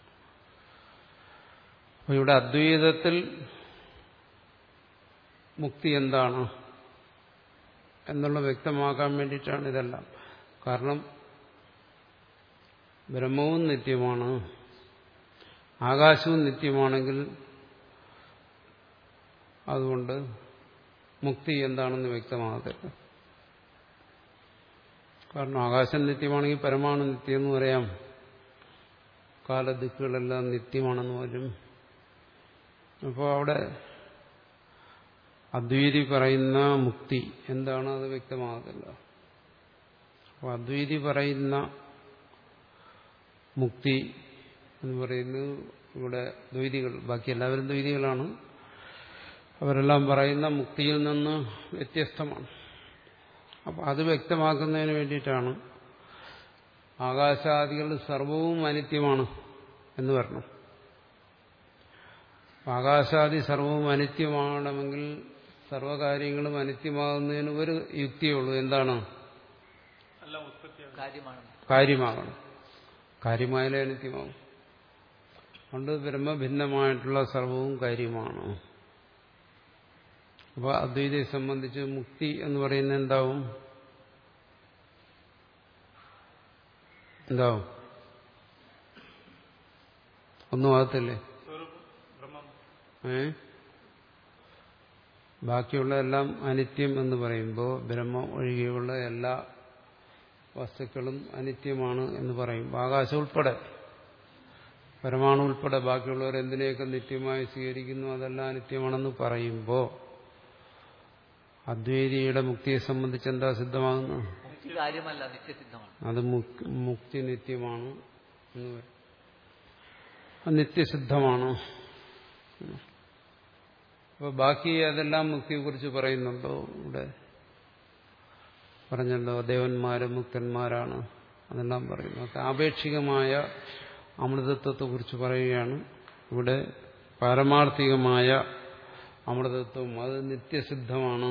അപ്പോൾ ഇവിടെ അദ്വൈതത്തിൽ മുക്തി എന്താണ് എന്നുള്ള വ്യക്തമാക്കാൻ വേണ്ടിയിട്ടാണ് ഇതെല്ലാം. കാരണം ബ്രഹ്മവും നിത്യമാണ്, ആകാശവും നിത്യമാണെങ്കിൽ അതുകൊണ്ട് മുക്തി എന്താണെന്ന് വ്യക്തമാകത്തില്ല. കാരണം ആകാശം നിത്യമാണെങ്കിൽ പരമാണു നിത്യം എന്ന് പറയാം, കാലദിക്കുകളെല്ലാം നിത്യമാണെന്ന് വരും. അപ്പോൾ അവിടെ അദ്വൈതി പറയുന്ന മുക്തി എന്താണ് അത് വ്യക്തമാകത്തില്ല. അപ്പോൾ അദ്വൈതി പറയുന്ന മുക്തി എന്ന് പറയുന്നത് ഇവിടെ ദ്വൈതികൾ, ബാക്കി എല്ലാവരും ദ്വൈതികളാണ്, അവരെല്ലാം പറയുന്ന മുക്തിയിൽ നിന്ന് വ്യത്യസ്തമാണ്. അപ്പം അത് വ്യക്തമാക്കുന്നതിന് വേണ്ടിയിട്ടാണ് ആകാശാദികൾ സർവവും അനിത്യമാണ് എന്ന് പറഞ്ഞു. ആകാശാദി സർവവും അനിത്യമാകണമെങ്കിൽ സർവകാര്യങ്ങളും അനിത്യമാകുന്നതിന് ഒരു യുക്തിയേ ഉള്ളൂ. എന്താണ്? കാര്യമാകണം. കാര്യമായാലേ അനിത്യമാകും. അതുകൊണ്ട് ബ്രഹ്മഭിന്നമായിട്ടുള്ള സർവവും കാര്യമാണ്. അപ്പോൾ അദ്വൈതയെ സംബന്ധിച്ച് മുക്തി എന്ന് പറയുന്നത് എന്താവും? എന്താവും? ഒന്നും ആകത്തില്ലേ? ഏ ബാക്കിയുള്ള എല്ലാം അനിത്യം എന്ന് പറയുമ്പോൾ ബ്രഹ്മം ഒഴികെയുള്ള എല്ലാ വസ്തുക്കളും അനിത്യമാണ് എന്ന് പറയും. ആകാശം ഉൾപ്പെടെ, പരമാണു ഉൾപ്പെടെ ബാക്കിയുള്ളവർ എന്തിനെയൊക്കെ നിത്യമായി സ്വീകരിക്കുന്നു അതെല്ലാം അനിത്യമാണെന്ന് പറയുമ്പോൾ അദ്വൈതിയുടെ മുക്തിയെ സംബന്ധിച്ച് എന്താ സിദ്ധമാകുന്നു? അത് മുക്തി നിത്യമാണ് എന്ന് പറയും. നിത്യസിദ്ധമാണ്. അപ്പൊ ബാക്കി അതെല്ലാം മുക്തിയെക്കുറിച്ച് പറയുന്നുണ്ടോ? ഇവിടെ പറഞ്ഞല്ലോ ദേവന്മാരും മുക്തന്മാരാണ്, അതെല്ലാം പറയുന്നു. ആപേക്ഷികമായ അമൃതത്വത്തെക്കുറിച്ച് പറയുകയാണ്. ഇവിടെ പാരമാർത്ഥികമായ അമൃതത്വം അത് നിത്യസിദ്ധമാണ്.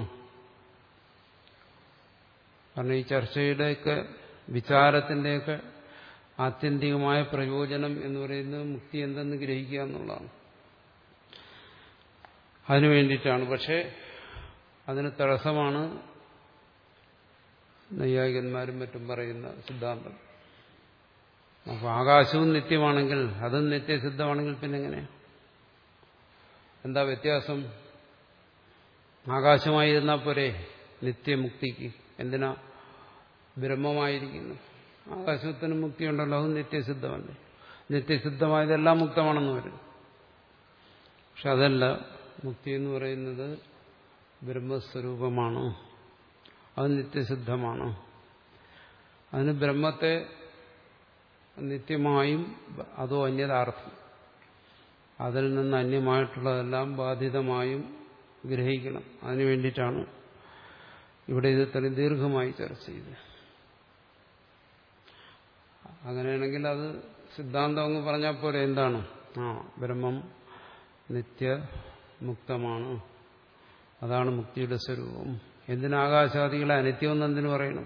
കാരണം ഈ ചർച്ചയുടെയൊക്കെ വിചാരത്തിന്റെയൊക്കെ ആത്യന്തികമായ പ്രയോജനം എന്ന് പറയുന്നത് മുക്തി എന്തെന്ന് ഗ്രഹിക്കുക എന്നുള്ളതാണ്. അതിനു വേണ്ടിയിട്ടാണ്. പക്ഷെ അതിന് തടസ്സമാണ് നൈയായികന്മാരും മറ്റും പറയുന്ന സിദ്ധാന്തം. അപ്പോൾ ആകാശവും നിത്യമാണെങ്കിൽ അതും നിത്യസിദ്ധമാണെങ്കിൽ പിന്നെ എങ്ങനെയാ? എന്താ വ്യത്യാസം? ആകാശമായിരുന്നാൽ പോരെ നിത്യമുക്തിക്ക്? എന്തിനാ ബ്രഹ്മമായിരിക്കുന്നു? ആകാശത്തിന് മുക്തിയുണ്ടല്ലോ, അതും നിത്യസിദ്ധമല്ലേ. നിത്യസിദ്ധമായതെല്ലാം മുക്തമാണെന്ന് വരും. പക്ഷെ അതല്ല, മുക്തി എന്ന് പറയുന്നത് ബ്രഹ്മസ്വരൂപമാണ്, അത് നിത്യസിദ്ധമാണ്. അതിന് ബ്രഹ്മത്തെ നിത്യമായും അതോ അന്യഥാർത്ഥം, അതിൽ നിന്ന് അന്യമായിട്ടുള്ളതെല്ലാം ബാധിതമായും ഗ്രഹിക്കണം. അതിനു വേണ്ടിയിട്ടാണ് ഇവിടെ ഇത് ഇത്രയും ദീർഘമായി ചർച്ച ചെയ്തത്. അങ്ങനെയാണെങ്കിൽ അത് സിദ്ധാന്തം അങ്ങ് പറഞ്ഞാൽ പോലെ എന്താണ്? ആ ബ്രഹ്മം നിത്യമുക്തമാണ്, അതാണ് മുക്തിയുടെ സ്വരൂപം. എന്തിനാകാശാദികളെ അനിത്യമെന്ന് എന്തിനു പറയണം?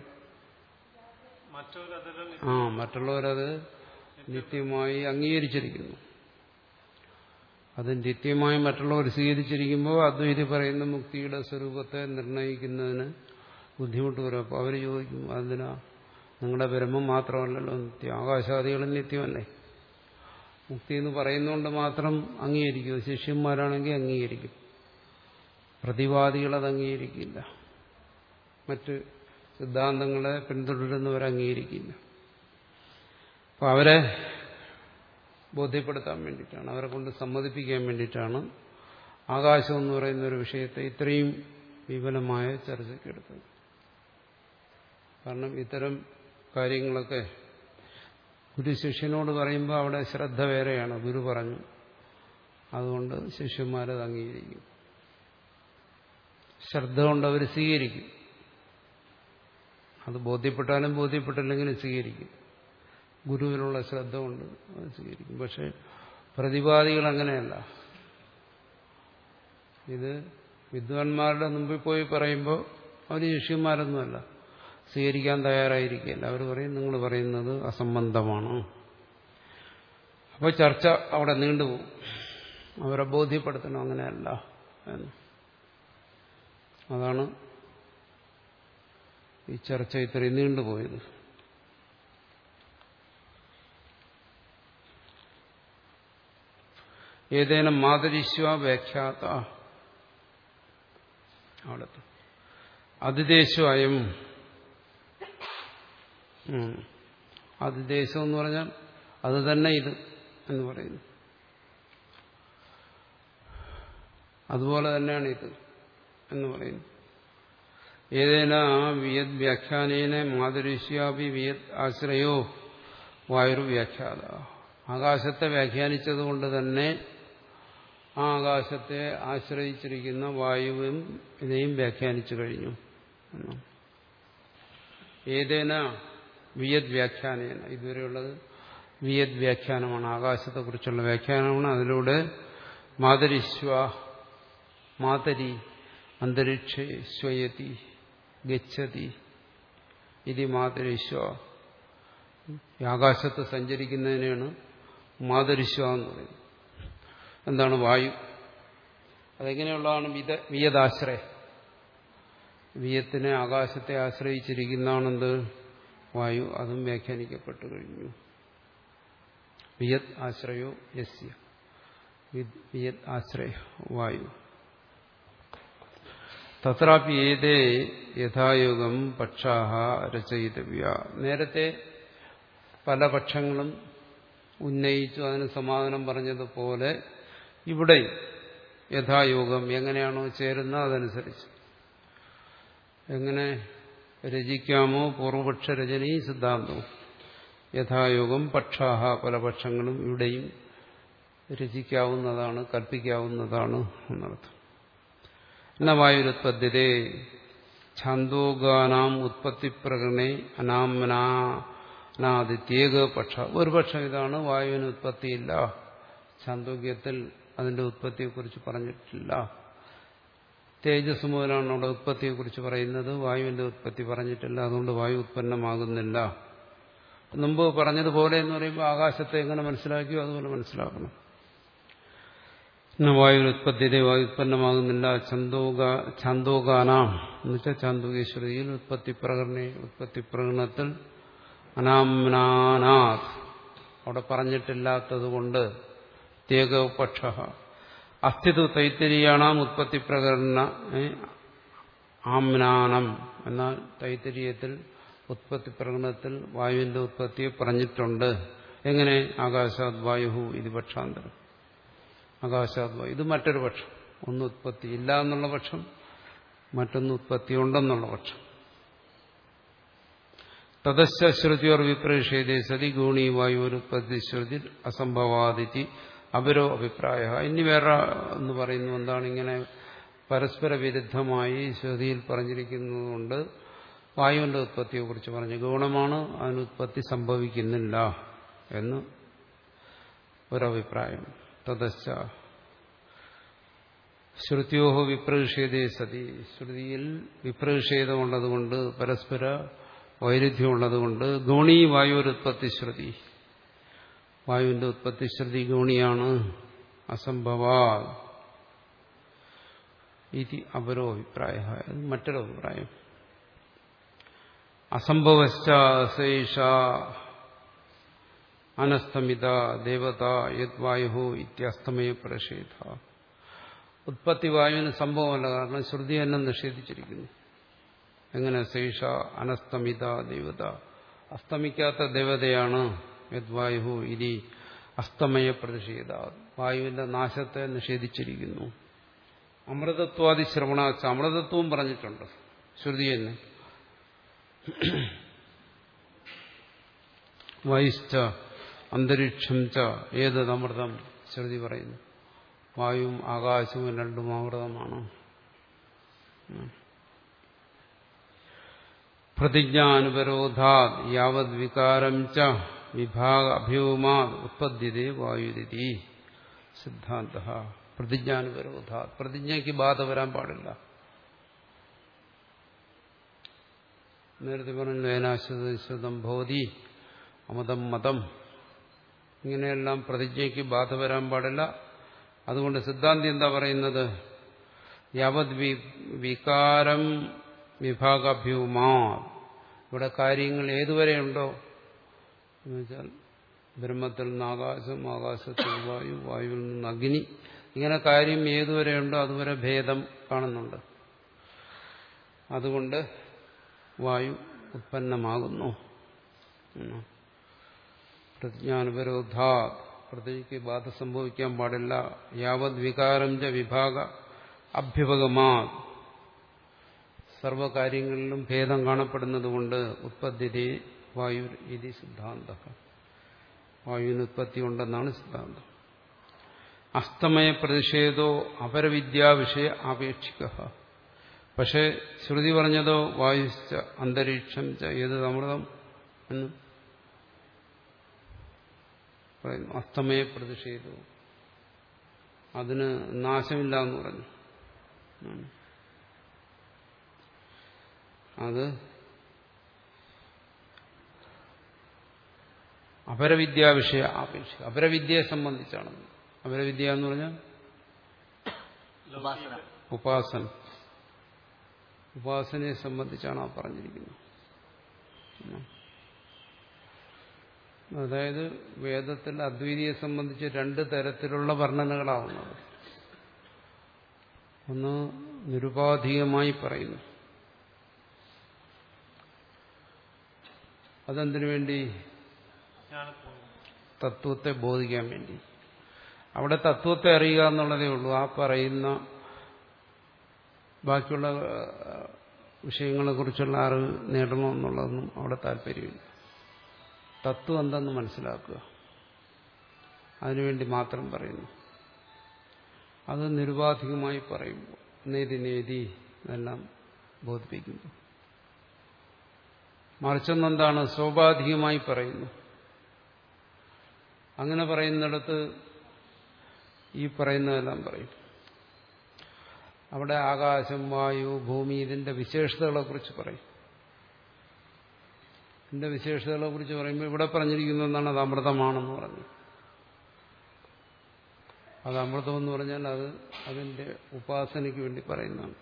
ആ മറ്റുള്ളവരത് നിത്യമായി അംഗീകരിച്ചിരിക്കുന്നു. അത് നിത്യമായി മറ്റുള്ളവർ സ്വീകരിച്ചിരിക്കുമ്പോൾ അദ്വൈതി പറയുന്ന മുക്തിയുടെ സ്വരൂപത്തെ നിർണയിക്കുന്നതിന് ബുദ്ധിമുട്ട് വരും. അപ്പോൾ അവർ ചോദിക്കും, അതിനാ നിങ്ങളുടെ ബ്രഹ്മം മാത്രമല്ലല്ലോ നിത്യം, ആകാശാദികളും നിത്യമല്ലേ? മുക്തി എന്ന് പറയുന്നതുകൊണ്ട് മാത്രം അംഗീകരിക്കും. ശിഷ്യന്മാരാണെങ്കിൽ അംഗീകരിക്കും, പ്രതിവാദികൾ അത് അംഗീകരിക്കില്ല. മറ്റ് സിദ്ധാന്തങ്ങളെ പിന്തുടരുന്നവർ അംഗീകരിക്കില്ല. അപ്പോൾ അവരെ ബോധ്യപ്പെടുത്താൻ വേണ്ടിയിട്ടാണ്, അവരെ കൊണ്ട് സമ്മതിപ്പിക്കാൻ വേണ്ടിയിട്ടാണ് ആകാശം എന്ന് പറയുന്ന ഒരു വിഷയത്തെ ഇത്രയും വിപുലമായ ചർച്ചയ്ക്കെടുത്തത്. കാരണം ഇത്തരം കാര്യങ്ങളൊക്കെ ഗുരു ശിഷ്യനോട് പറയുമ്പോൾ അവിടെ ശ്രദ്ധ വേറെയാണ്. ഗുരു പറഞ്ഞു, അതുകൊണ്ട് ശിഷ്യന്മാരത് അംഗീകരിക്കും. ശ്രദ്ധ കൊണ്ട് അവർ സ്വീകരിക്കും. അത് ബോധ്യപ്പെട്ടാലും ബോധ്യപ്പെട്ടില്ലെങ്കിലും സ്വീകരിക്കും. ഗുരുവിനുള്ള ശ്രദ്ധ കൊണ്ട് അത് സ്വീകരിക്കും. പക്ഷെ പ്രതിവാദികൾ അങ്ങനെയല്ല. ഇത് വിദ്വാൻമാരുടെ മുമ്പിൽ പോയി പറയുമ്പോൾ അവർ ശിഷ്യന്മാരൊന്നുമല്ല, സ്വീകരിക്കാൻ തയ്യാറായിരിക്കില്ല. അവർ പറയും, നിങ്ങൾ പറയുന്നത് അസംബന്ധമാണ്. അപ്പോൾ ചർച്ച അവിടെ നീണ്ടുപോകും. അവരെ ബോധ്യപ്പെടുത്തണം അങ്ങനെയല്ല എന്ന്. അതാണ് ഈ ചർച്ച ഇത്രയും നീണ്ടുപോയത്. ഏതേനം മാതരിശ്വ വ്യാഖ്യാത അവിടുത്തെ അതിദേശം അതിദേശം എന്ന് പറഞ്ഞാൽ അത് തന്നെ ഇത് എന്ന് പറയുന്നു. അതുപോലെ തന്നെയാണ് ഇത് എന്ന് പറയുന്നു. ഏതേന വിയത് വ്യാഖ്യാനേന മാതരിശ്യാപി വിയത് ആശ്രയോ വായുർ വ്യാഖ്യാത. ആകാശത്തെ വ്യാഖ്യാനിച്ചതുകൊണ്ട് തന്നെ ആ ആകാശത്തെ ആശ്രയിച്ചിരിക്കുന്ന വായുവും ഇതിനെയും വ്യാഖ്യാനിച്ചു കഴിഞ്ഞു. ഏതേന വിയത് വ്യാഖ്യാനേന, ഇതുവരെയുള്ളത് വിയത് വ്യാഖ്യാനമാണ്, ആകാശത്തെക്കുറിച്ചുള്ള വ്യാഖ്യാനമാണ്. അതിലൂടെ മാതരിശ്വ മാതരി അന്തരിക്ഷേ സ്വയതി ഗച്ഛതി ഇത് മാതരിശ്വ. ആകാശത്ത് സഞ്ചരിക്കുന്നതിനാണ് മാതരിശ്വ എന്ന് പറയുന്നത്. എന്താണ്? വായു. അതെങ്ങനെയുള്ളതാണ്? വിത വിയതാശ്രയ. വിയത്തിനെ ആകാശത്തെ ആശ്രയിച്ചിരിക്കുന്നതാണെന്ത്? വായു. അതും വ്യാഖ്യാനിക്കപ്പെട്ടു കഴിഞ്ഞു. വിയത് ആശ്രയോ യസ്യ വിയത് ആശ്രയ വായു. തത്രാപി ഏതേ യഥായോഗം പക്ഷാഹ രചയിതവ്യ. നേരത്തെ പല പക്ഷങ്ങളും ഉന്നയിച്ചു, അതിന് സമാധാനം പറഞ്ഞതുപോലെ ഇവിടെ യഥായോഗം എങ്ങനെയാണോ ചേരുന്നത് അതനുസരിച്ച് എങ്ങനെ രചിക്കാമോ പൂർവപക്ഷ രചനീ സിദ്ധാന്തവും യഥായോഗം പക്ഷാഹ പല പക്ഷങ്ങളും ഇവിടെയും രചിക്കാവുന്നതാണ്, കൽപ്പിക്കാവുന്നതാണ് എന്നർത്ഥം. എന്ന വായുരുത്പദ്യതേ ഛാന്തോഗാനാം ഉത്പത്തി പ്രകടനേ അനാമനാദിത്യേക പക്ഷ. ഒരു പക്ഷം ഇതാണ്, വായുവിന് ഉത്പത്തിയില്ല, ഛാന്തോഗ്യത്തിൽ അതിന്റെ ഉത്പത്തിയെക്കുറിച്ച് പറഞ്ഞിട്ടില്ല. തേജസ് മുതലാണ് അവിടെ ഉത്പത്തിയെക്കുറിച്ച് പറയുന്നത്, വായുവിന്റെ ഉത്പത്തി പറഞ്ഞിട്ടില്ല, അതുകൊണ്ട് വായു ഉത്പന്നമാകുന്നില്ല. മുമ്പ് പറഞ്ഞതുപോലെ എന്ന് പറയുമ്പോൾ ആകാശത്തെ എങ്ങനെ മനസ്സിലാക്കിയോ അതുപോലെ മനസ്സിലാക്കണം. വായുരുത്പത്തിയുടെ വായു ഉത്പന്നമാകുന്നില്ല. ഛാന്തോഗാനാം എന്ന് വെച്ചാൽ ഛാന്തോകേശ്വരിയിൽ ഉത്പത്തി പ്രകടന ഉത്പത്തി പ്രകടനത്തിൽ അനാംനാനാത് അവിടെ പറഞ്ഞിട്ടില്ലാത്തതുകൊണ്ട് തേകപക്ഷ അസ്ഥിതു തൈത്തിരീയാണാം ഉത്പത്തി പ്രകടന ആംനാനം. എന്നാൽ തൈത്തിരീയത്തിൽ ഉത്പത്തി പ്രകടനത്തിൽ വായുവിന്റെ ഉത്പത്തിയെ പറഞ്ഞിട്ടുണ്ട്. എങ്ങനെ? ആകാശാത് വായു ഇത് പക്ഷാന്തരം. ആകാശാത് വായു ഇത് മറ്റൊരു പക്ഷം. ഒന്ന് ഉത്പത്തി ഇല്ല എന്നുള്ള പക്ഷം, മറ്റൊന്ന് ഉത്പത്തി ഉണ്ടെന്നുള്ള പക്ഷം. തദശ്ച ശ്രുതിയോർ വിപ്രേഷേതേ സതി ഗുണി വായുരുത്പത്തി ശ്രുതി അസംഭവാദിതി അപരോ അഭിപ്രായ. ഇനി വേറെ എന്ന് പറയുന്നു. എന്താണ്? ഇങ്ങനെ പരസ്പര വിരുദ്ധമായി ശ്രുതിയിൽ പറഞ്ഞിരിക്കുന്നതുകൊണ്ട് വായുവിന്റെ ഉത്പത്തിയെക്കുറിച്ച് പറഞ്ഞു. ഗുണമാണ്, അതിനുത്പത്തി സംഭവിക്കുന്നില്ല എന്ന് ഒരഭിപ്രായം. തദശ്ച ശ്രുതിയോഹോ വിപ്രതിഷേധേ സതി. ശ്രുതിയിൽ വിപ്രതിഷേധമുള്ളതുകൊണ്ട്, പരസ്പര വൈരുദ്ധ്യമുള്ളതുകൊണ്ട് ഗുണി വായുരുത്പത്തി ശ്രുതി, വായുവിന്റെ ഉത്പത്തി ശ്രുതി ഗുണിയാണ്, അസംഭവാ ഇതി അപരോ അഭിപ്രായ. മറ്റൊരു അഭിപ്രായം. അസംഭവശ്ച സേഷ അനസ്തമിത ദേവത യദ്വായു ഇത്യസ്തമയ പ്രഷേധ. ഉത്പത്തി വായുവിന് സംഭവമല്ല, കാരണം ശ്രുതി എന്നെ നിഷേധിച്ചിരിക്കുന്നു. എങ്ങനെ? സേഷ അനസ്തമിത ദേവത, അസ്തമിക്കാത്ത ദേവതയാണ്. യദ്വായു ഇനി അസ്തമയ പ്രതിഷേധ, വായുവിന്റെ നാശത്തെ നിഷേധിച്ചിരിക്കുന്നു. അമൃതത്വാദി ശ്രവണാച്ച, അമൃതത്വവും പറഞ്ഞിട്ടുണ്ട് ശ്രുതി തന്നെ. വായുശ്ച അന്തരീക്ഷം ച ഏതത് അമൃതം, ശ്രുതി പറയുന്നു. വായുവും ആകാശവും രണ്ടും അമൃതമാണ്. പ്രതിജ്ഞാനുപരോധാത് യാവത് വികാരം ച വിഭാഗ അഭ്യൂമാത് ഉത്പദ്യതേ വായുരിതി സിദ്ധാന്ത. പ്രതിജ്ഞാനുപരോധാത്, പ്രതിജ്ഞയ്ക്ക് ബാധ വരാൻ പാടില്ല. നേരത്തെ പറഞ്ഞു വേനാശ്രിതം ഭവതി അമതം മതം, ഇങ്ങനെയെല്ലാം പ്രതിജ്ഞയ്ക്ക് ബാധ വരാൻ പാടില്ല. അതുകൊണ്ട് സിദ്ധാന്തി എന്താ പറയുന്നത്? യാവത് വികാരം വിഭാഗാഭ്യൂമാ, ഇവിടെ കാര്യങ്ങൾ ഏതുവരെയുണ്ടോ എന്ന് വെച്ചാൽ ബ്രഹ്മത്തിൽ നിന്ന് ആകാശം, ആകാശത്തിൽ വായു, വായുവിൽ നിന്ന് അഗ്നി, ഇങ്ങനെ കാര്യം ഏതുവരെയുണ്ടോ അതുവരെ ഭേദം കാണുന്നുണ്ട്. അതുകൊണ്ട് വായു ഉത്പന്നമാകുന്നു. പ്രതിജ്ഞാനുപരോധാ, പ്രതിജ്ഞയ്ക്ക് ബാധ സംഭവിക്കാൻ പാടില്ല. യാവത് വികാരം ച വിഭാഗ അഭ്യുപഗമാ, സർവകാര്യങ്ങളിലും ഭേദം കാണപ്പെടുന്നതുകൊണ്ട് ഉത്പദ്യതേ വായു ഇതി സിദ്ധാന്ത, വായുവിന് ഉത്പത്തി ഉണ്ടെന്നാണ് സിദ്ധാന്തം. അസ്തമയ പ്രതിഷേധോ അപരവിദ്യാവിഷയ ആപേക്ഷിക. പക്ഷേ ശ്രുതി പറഞ്ഞതോ വായുശ്ച അന്തരീക്ഷം ച ഏത് അമൃതം എന്ന് പറയുന്നു. അസ്തമയ പ്രതിഷേധവും അതിന് നാശമില്ല എന്ന് പറഞ്ഞു. അത് അപരവിദ്യാ വിഷയ ആപേക്ഷ അപരവിദ്യയെ സംബന്ധിച്ചാണ്. അപരവിദ്യ എന്ന് പറഞ്ഞാൽ ഉപാസന ഉപാസനയെ സംബന്ധിച്ചാണ് ആ പറഞ്ഞിരിക്കുന്നത്. അതായത് വേദത്തിൽ അദ്വൈതിയെ സംബന്ധിച്ച് രണ്ട് തരത്തിലുള്ള വർണ്ണനകളാവുന്നത്. ഒന്ന് നിരുപാധികമായി പറയുന്നു. അതെന്തിനു വേണ്ടി? തത്വത്തെ ബോധിക്കാൻ വേണ്ടി. അവിടെ തത്വത്തെ അറിയുക എന്നുള്ളതേ ഉള്ളൂ. ആ പറയുന്ന ബാക്കിയുള്ള വിഷയങ്ങളെ കുറിച്ചുള്ള അറിവ് നേടണമെന്നുള്ളതൊന്നും അവിടെ താല്പര്യമില്ല. തത്വം എന്തെന്ന് മനസ്സിലാക്കുക, അതിനുവേണ്ടി മാത്രം പറയുന്നു. അത് നിരുപാധികമായി പറയുമ്പോൾ നേതി നേതി എന്നെല്ലാം ബോധിപ്പിക്കുന്നു. മറിച്ചൊന്നെന്താണ്? സ്വാഭാവികമായി പറയുന്നു. അങ്ങനെ പറയുന്നിടത്ത് ഈ പറയുന്നതെല്ലാം പറയും. അവിടെ ആകാശം, വായു, ഭൂമി ഇതിന്റെ വിശേഷതകളെ കുറിച്ച് പറയും. ഇതിന്റെ വിശേഷതകളെ കുറിച്ച് പറയുമ്പോൾ ഇവിടെ പറഞ്ഞിരിക്കുന്നതെന്നാണ് അത് അമൃതമാണെന്ന് പറഞ്ഞു. അത് അമൃതമെന്ന് പറഞ്ഞാൽ അത് അതിന്റെ ഉപാസനയ്ക്ക് വേണ്ടി പറയുന്നതാണ്.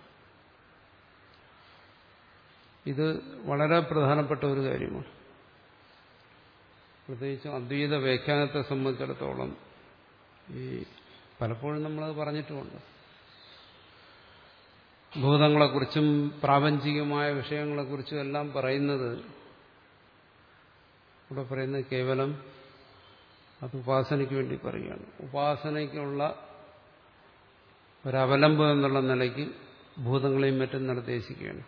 ഇത് വളരെ പ്രധാനപ്പെട്ട ഒരു കാര്യമാണ്. പ്രത്യേകിച്ചും അദ്വൈത വ്യാഖ്യാനത്തെ സംബന്ധിച്ചിടത്തോളം ഈ പലപ്പോഴും നമ്മളത് പറഞ്ഞിട്ടുമുണ്ട്. ഭൂതങ്ങളെക്കുറിച്ചും പ്രാപഞ്ചികമായ വിഷയങ്ങളെക്കുറിച്ചും എല്ലാം പറയുന്നത് ഇവിടെ പറയുന്നത് കേവലം അത് ഉപാസനയ്ക്ക് വേണ്ടി പറയുകയാണ്. ഉപാസനയ്ക്കുള്ള ഒരവലംബം എന്നുള്ള നിലയ്ക്ക് ഭൂതങ്ങളെയും മറ്റും നിർദ്ദേശിക്കുകയാണ്.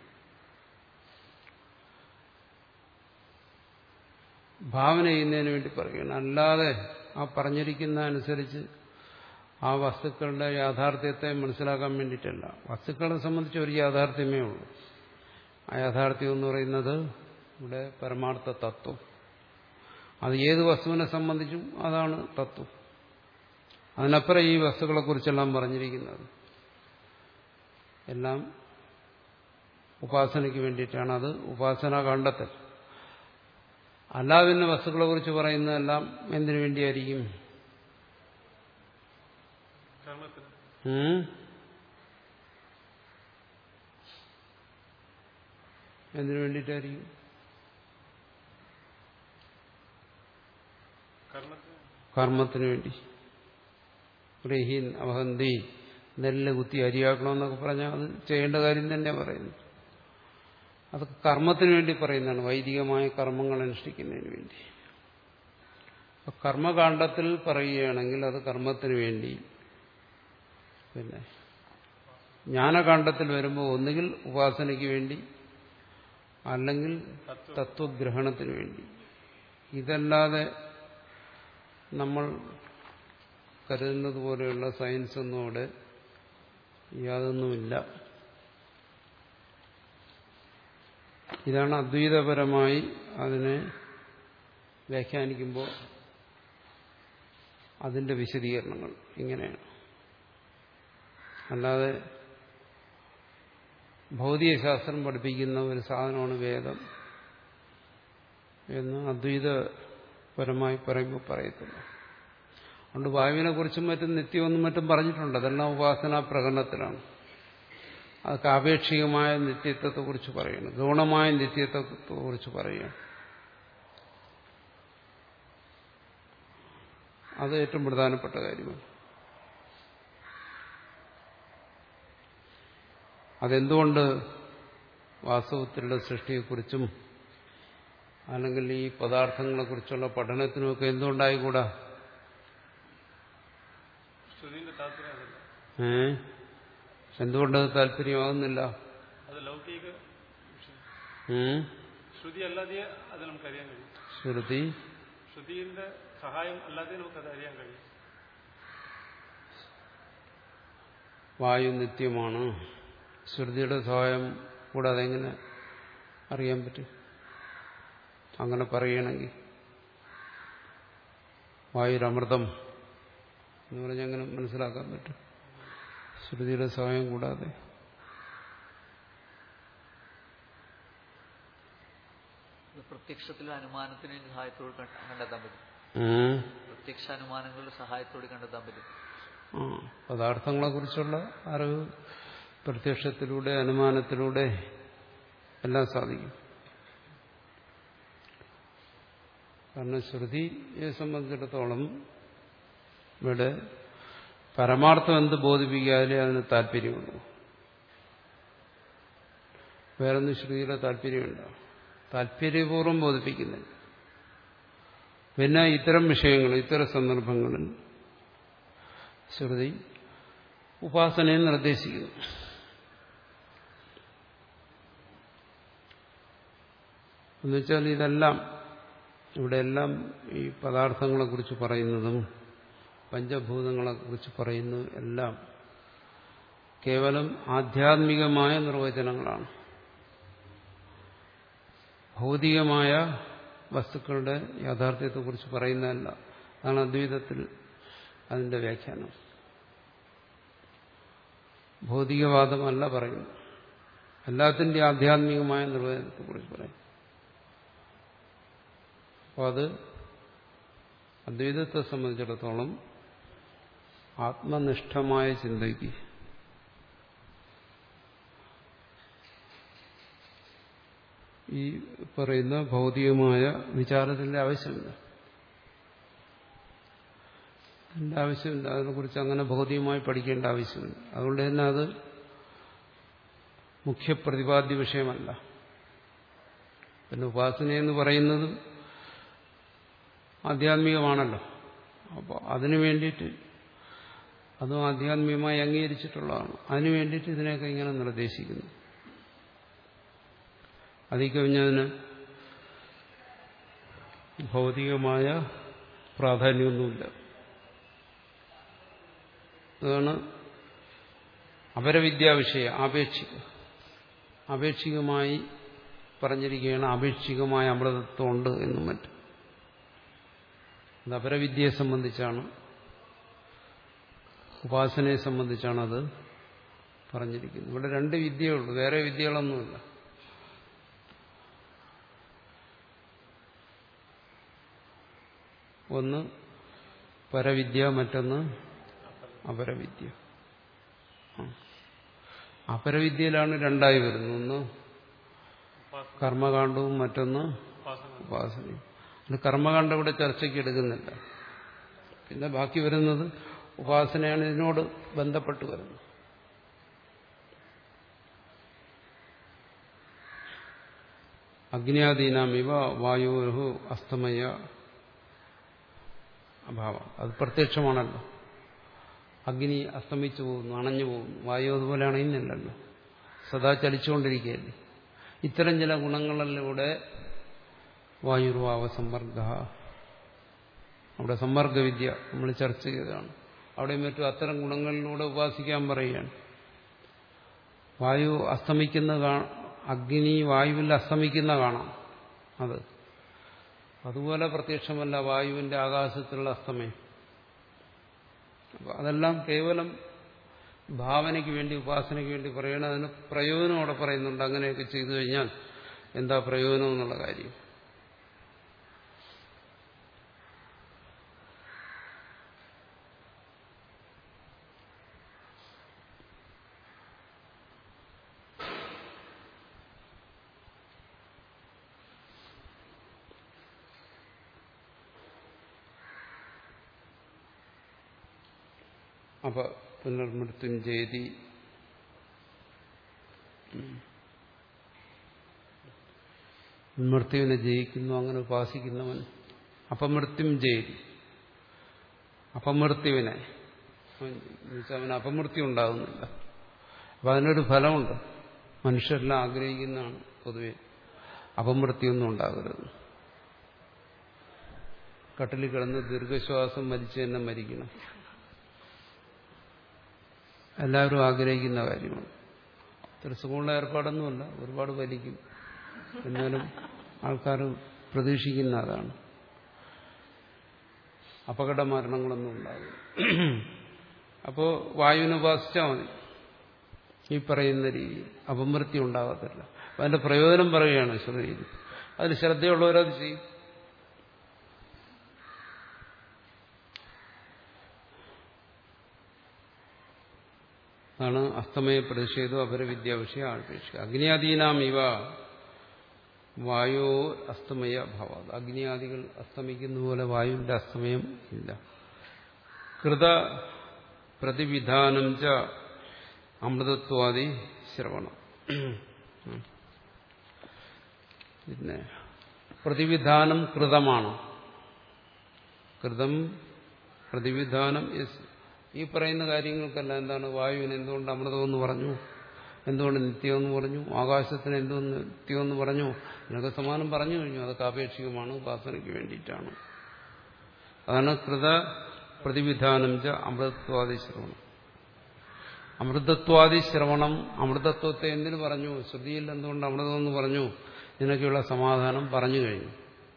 ഭാവന ചെയ്യുന്നതിന് വേണ്ടി പറയുകയാണ്. അല്ലാതെ ആ പറഞ്ഞിരിക്കുന്ന അനുസരിച്ച് ആ വസ്തുക്കളുടെ യാഥാർത്ഥ്യത്തെ മനസ്സിലാക്കാൻ വേണ്ടിയിട്ടല്ല. വസ്തുക്കളെ സംബന്ധിച്ച് ഒരു യാഥാർത്ഥ്യമേ ഉള്ളൂ. ആ യാഥാർത്ഥ്യം എന്ന് പറയുന്നത് ഇവിടെ പരമാർത്ഥ തത്വം. അത് ഏത് വസ്തുവിനെ സംബന്ധിച്ചും അതാണ് തത്വം. അതിനപ്പുറം ഈ വസ്തുക്കളെക്കുറിച്ചെല്ലാം പറഞ്ഞിരിക്കുന്നത് എല്ലാം ഉപാസനയ്ക്ക് വേണ്ടിയിട്ടാണ്. അത് ഉപാസന കണ്ടെത്തൽ. അല്ലാതെ തന്നെ വസ്തുക്കളെ കുറിച്ച് പറയുന്നതെല്ലാം എന്തിനു വേണ്ടിയായിരിക്കും? എന്തിനു വേണ്ടിയിട്ടായിരിക്കും? കർമ്മത്തിന് വേണ്ടി. ഗ്രഹീൻ അവഹന്തി നെല്ല് കുത്തി അരിയാക്കണമെന്നൊക്കെ പറഞ്ഞാൽ അത് ചെയ്യേണ്ട കാര്യം തന്നെ പറയുന്നു. അതൊക്കെ കർമ്മത്തിന് വേണ്ടി പറയുന്നതാണ്, വൈദികമായ കർമ്മങ്ങൾ അനുഷ്ഠിക്കുന്നതിന് വേണ്ടി. കർമ്മകാണ്ഡത്തിൽ പറയുകയാണെങ്കിൽ അത് കർമ്മത്തിന് വേണ്ടി. പിന്നെ ജ്ഞാനകാണ്ഡത്തിൽ വരുമ്പോൾ ഒന്നുകിൽ ഉപാസനയ്ക്ക് വേണ്ടി അല്ലെങ്കിൽ തത്വഗ്രഹണത്തിന് വേണ്ടി. ഇതല്ലാതെ നമ്മൾ കരുതുന്നത് പോലെയുള്ള സയൻസ് ഒന്നും അവിടെ യാതൊന്നുമില്ല. ഇതാണ് അദ്വൈതപരമായി അതിനെ വ്യാഖ്യാനിക്കുമ്പോൾ അതിന്റെ വിശദീകരണങ്ങൾ ഇങ്ങനെയാണ്. അല്ലാതെ ഭൗതികശാസ്ത്രം പഠിപ്പിക്കുന്ന ഒരു സാധനമാണ് വേദം എന്ന് അദ്വൈതപരമായി പറയുമ്പോൾ പറയത്തില്ല. അതുകൊണ്ട് വായുവിനെ കുറിച്ചും മറ്റും നിത്യമെന്നും മറ്റും പറഞ്ഞിട്ടുണ്ട്. അതെല്ലാം ഉപാസനാ പ്രകടനത്തിലാണ്. അതൊക്കെ ആപേക്ഷികമായ നിത്യത്വത്തെക്കുറിച്ച് പറയുന്നു, ഗൗണമായ നിത്യത്വത്തെക്കുറിച്ച് പറയുകയാണ്. അത് ഏറ്റവും പ്രധാനപ്പെട്ട കാര്യമാണ്. അതെന്തുകൊണ്ട് വാസ്തവത്തിലുള്ള സൃഷ്ടിയെക്കുറിച്ചും അല്ലെങ്കിൽ ഈ പദാർത്ഥങ്ങളെക്കുറിച്ചുള്ള പഠനത്തിനുമൊക്കെ എന്തുകൊണ്ടായിക്കൂടാ? ഏ എന്തുകൊണ്ടത് താല്പര്യമാകുന്നില്ല? ശ്രുതി അല്ലാതെ അത് നമുക്കറിയാൻ കഴിയും. ശ്രുതി ശ്രുതിയുടെ സഹായം അല്ലാതെ നമുക്കത് അറിയാൻ കഴിയും. വായു നിത്യമാണ്, ശ്രുതിയുടെ സഹായം കൂടാതെ എങ്ങനെ അറിയാൻ പറ്റും? അങ്ങനെ പറയണമെങ്കിൽ വായുരമൃതം എന്ന് പറഞ്ഞാൽ അങ്ങനെ മനസ്സിലാക്കാൻ പറ്റും ശ്രുതിയുടെ സഹായം കൂടാതെ. പ്രത്യക്ഷത്തിലും അനുമാനത്തിന് സഹായത്തോട് കണ്ടെത്താൻ പറ്റും. പ്രത്യക്ഷ അനുമാനങ്ങളുടെ സഹായത്തോട് കണ്ടെത്താൻ പറ്റും. ആ പദാർത്ഥങ്ങളെ കുറിച്ചുള്ള അറിവ് പ്രത്യക്ഷത്തിലൂടെ അനുമാനത്തിലൂടെ എല്ലാം സാധിക്കും. കാരണം ശ്രുതിയെ സംബന്ധിച്ചിടത്തോളം ഇവിടെ പരമാർത്ഥം എന്ത് ബോധിപ്പിക്കാതെ അതിന് താല്പര്യമുള്ളൂ. വേറൊന്നും ശ്രുതിയുടെ താല്പര്യമുണ്ടോ? താല്പര്യപൂർവ്വം ബോധിപ്പിക്കുന്നില്ല. പിന്നെ ഇത്തരം വിഷയങ്ങൾ ഇത്തരം സന്ദർഭങ്ങളിൽ ശ്രുതി ഉപാസനയെ നിർദ്ദേശിക്കുന്നു. എന്നുവെച്ചാൽ ഇതെല്ലാം ഇവിടെയെല്ലാം ഈ പദാർത്ഥങ്ങളെക്കുറിച്ച് പറയുന്നതും പഞ്ചഭൂതങ്ങളെക്കുറിച്ച് പറയുന്നതും എല്ലാം കേവലം ആധ്യാത്മികമായ നിർവചനങ്ങളാണ്. ഭൗതികമായ വസ്തുക്കളുടെ യാഥാർത്ഥ്യത്തെക്കുറിച്ച് പറയുന്നതല്ല. അതാണ് അദ്വൈതത്തിൽ അതിന്റെ വ്യാഖ്യാനം. ഭൗതികവാദമല്ല പറയുന്നു, എല്ലാത്തിൻ്റെ ആധ്യാത്മികമായ നിർവചനത്തെക്കുറിച്ച് പറയും. അപ്പോൾ അത് അദ്വൈതത്തെ സംബന്ധിച്ചിടത്തോളം ആത്മനിഷ്ഠമായ ചിന്തയ്ക്ക് ഈ പറയുന്ന ഭൗതികമായ വിചാരത്തിന്റെ ആവശ്യമില്ല. അതിൻ്റെ ആവശ്യമില്ല. അതിനെക്കുറിച്ച് അങ്ങനെ ഭൗതികമായി പഠിക്കേണ്ട ആവശ്യമില്ല. അതുകൊണ്ട് തന്നെ അത് മുഖ്യ പ്രതിപാദ്യ വിഷയമല്ല. പിന്നെ ഉപാസനയെന്ന് പറയുന്നതും ആധ്യാത്മികമാണല്ലോ. അപ്പോൾ അതിനു വേണ്ടിയിട്ട് അതും ആധ്യാത്മികമായി അംഗീകരിച്ചിട്ടുള്ളതാണ്. അതിനു വേണ്ടിയിട്ട് ഇതിനെയൊക്കെ ഇങ്ങനെ നിർദ്ദേശിക്കുന്നു. അതിൽ കഴിഞ്ഞതിന് ഭൗതികമായ പ്രാധാന്യമൊന്നുമില്ല. അതാണ് അപരവിദ്യാവിഷയ ആപേക്ഷിക ആപേക്ഷികമായി പറഞ്ഞിരിക്കുകയാണ്. ആപേക്ഷികമായ അമൃതത്വമുണ്ട് എന്നും മറ്റും. അത് അപരവിദ്യയെ സംബന്ധിച്ചാണ്, ഉപാസനയെ സംബന്ധിച്ചാണ് അത് പറഞ്ഞിരിക്കുന്നത്. ഇവിടെ രണ്ട് വിദ്യയുള്ളൂ, വേറെ വിദ്യകളൊന്നുമില്ല. ഒന്ന് പരവിദ്യ, മറ്റൊന്ന് അപരവിദ്യ. അപരവിദ്യയിലാണ് രണ്ടായി വരുന്നത്. ഒന്ന് കർമ്മകാണ്ഡവും മറ്റൊന്ന് ഉപാസനയും. അത് കർമ്മകാണ്ഡം ഇവിടെ ചർച്ചയ്ക്ക് എടുക്കുന്നില്ല. പിന്നെ ബാക്കി വരുന്നത് ഉപാസനയാണ് ഇതിനോട് ബന്ധപ്പെട്ട് വരുന്നത്. അഗ്നിയാദീനാമിവ വായോഹു അസ്തമയ അഭാവം. അത് പ്രത്യക്ഷമാണല്ലോ. അഗ്നി അസ്തമിച്ചു പോകുന്നു, അണഞ്ഞു പോകുന്നു. വായു അതുപോലെ അണയുന്നില്ലല്ലോ, സദാ ചലിച്ചുകൊണ്ടിരിക്കുകയല്ലേ. ഇത്തരം ചില ഗുണങ്ങളിലൂടെ വായുർവാവ സമ്പർഗ, അവിടെ സമ്പർഗവിദ്യ നമ്മൾ ചർച്ച ചെയ്തതാണ്. അവിടെയും മറ്റും അത്തരം ഗുണങ്ങളിലൂടെ ഉപാസിക്കാൻ പറയുകയാണ്. വായു അസ്തമിക്കുന്ന, അഗ്നി വായുവിൽ അസ്തമിക്കുന്ന കാണാം. അത് അതുപോലെ പ്രത്യക്ഷമല്ല വായുവിന്റെ ആകാശത്തിലുള്ള അസ്തമയം. അതെല്ലാം കേവലം ഭാവനയ്ക്ക് വേണ്ടി, ഉപാസനയ്ക്ക് വേണ്ടി പറയണം. അതിന് പ്രയോജനം അവിടെ പറയുന്നുണ്ട്. അങ്ങനെയൊക്കെ ചെയ്തു കഴിഞ്ഞാൽ എന്താ പ്രയോജനം എന്നുള്ള കാര്യം. അപ്പൊ പുനർമൃത്യുഞ്ജേതി, മൃത്യുവിനെ ജയിക്കുന്നു അങ്ങനെ ഉപാസിക്കുന്നവൻ അപമൃത്യും ജയിതി. അപമൃത്യുവിനെ അവന് അപമൃത്യു ഉണ്ടാകുന്നില്ല. അപ്പൊ അതിനൊരു ഫലമുണ്ട്. മനുഷ്യരെല്ലാം ആഗ്രഹിക്കുന്നതാണ് പൊതുവെ, അപമൃത്യൊന്നും ഉണ്ടാകരുത്. കട്ടിലിൽ കിടന്ന് ദീർഘശ്വാസം വലിച്ചു തന്നെ മരിക്കണം. എല്ലാവരും ആഗ്രഹിക്കുന്ന കാര്യമാണ്. ഇത്ര സുഖമുള്ള ഏർപ്പാടൊന്നുമല്ല, ഒരുപാട് വലിക്കും. എന്നാലും ആൾക്കാർ പ്രതീക്ഷിക്കുന്ന അതാണ്. അപകട മരണങ്ങളൊന്നും ഉണ്ടാകും. അപ്പോൾ വായുവിനെ ഉപാസിച്ചാൽ മതി. ഈ പറയുന്ന രീതി അപമൃത്യു ഉണ്ടാകത്തില്ല. അപ്പം അതിന്റെ പ്രയോജനം പറയുകയാണ് ശ്രുതിയിൽ. അതിൽ ശ്രദ്ധയുള്ളവരത് ചെയ്യും. അതാണ് അസ്തമയ പ്രതിഷേധം അപരവിദ്യാവിഷയ ആൾപേക്ഷിക. അഗ്നിയാദീനാം ഇവ വായോ അസ്തമയ ഭാവ. അഗ്നിയാദികൾ അസ്തമിക്കുന്ന പോലെ വായുവിന്റെ അസ്തമയം ഇല്ല. കൃത പ്രതിവിധാനം ച അമൃതത്വാദി ശ്രവണം. പിന്നെ പ്രതിവിധാനം കൃതമാണ്. കൃതം പ്രതിവിധാനം ഈ പറയുന്ന കാര്യങ്ങൾക്കെല്ലാം എന്താണ്? വായുവിന് എന്തുകൊണ്ട് അമൃതമെന്ന് പറഞ്ഞു, എന്തുകൊണ്ട് നിത്യമെന്ന് പറഞ്ഞു, ആകാശത്തിന് എന്തുകൊണ്ട് നിത്യമെന്ന് പറഞ്ഞു, ഇതിനൊക്കെ സമാനം പറഞ്ഞു കഴിഞ്ഞു. അതൊക്കെ ആപേക്ഷികമാണ്, ഉപാസനയ്ക്ക് വേണ്ടിയിട്ടാണ്. അതാണ് കൃത പ്രതിവിധാനം ച അമൃതത്വാദി ശ്രവണം. അമൃതത്വാദി ശ്രവണം. അമൃതത്വത്തെ എന്തിനു പറഞ്ഞു? ശ്രുതിയിൽ എന്തുകൊണ്ട് അമൃതമെന്ന് പറഞ്ഞു? ഇതിനൊക്കെയുള്ള സമാധാനം പറഞ്ഞു കഴിഞ്ഞു.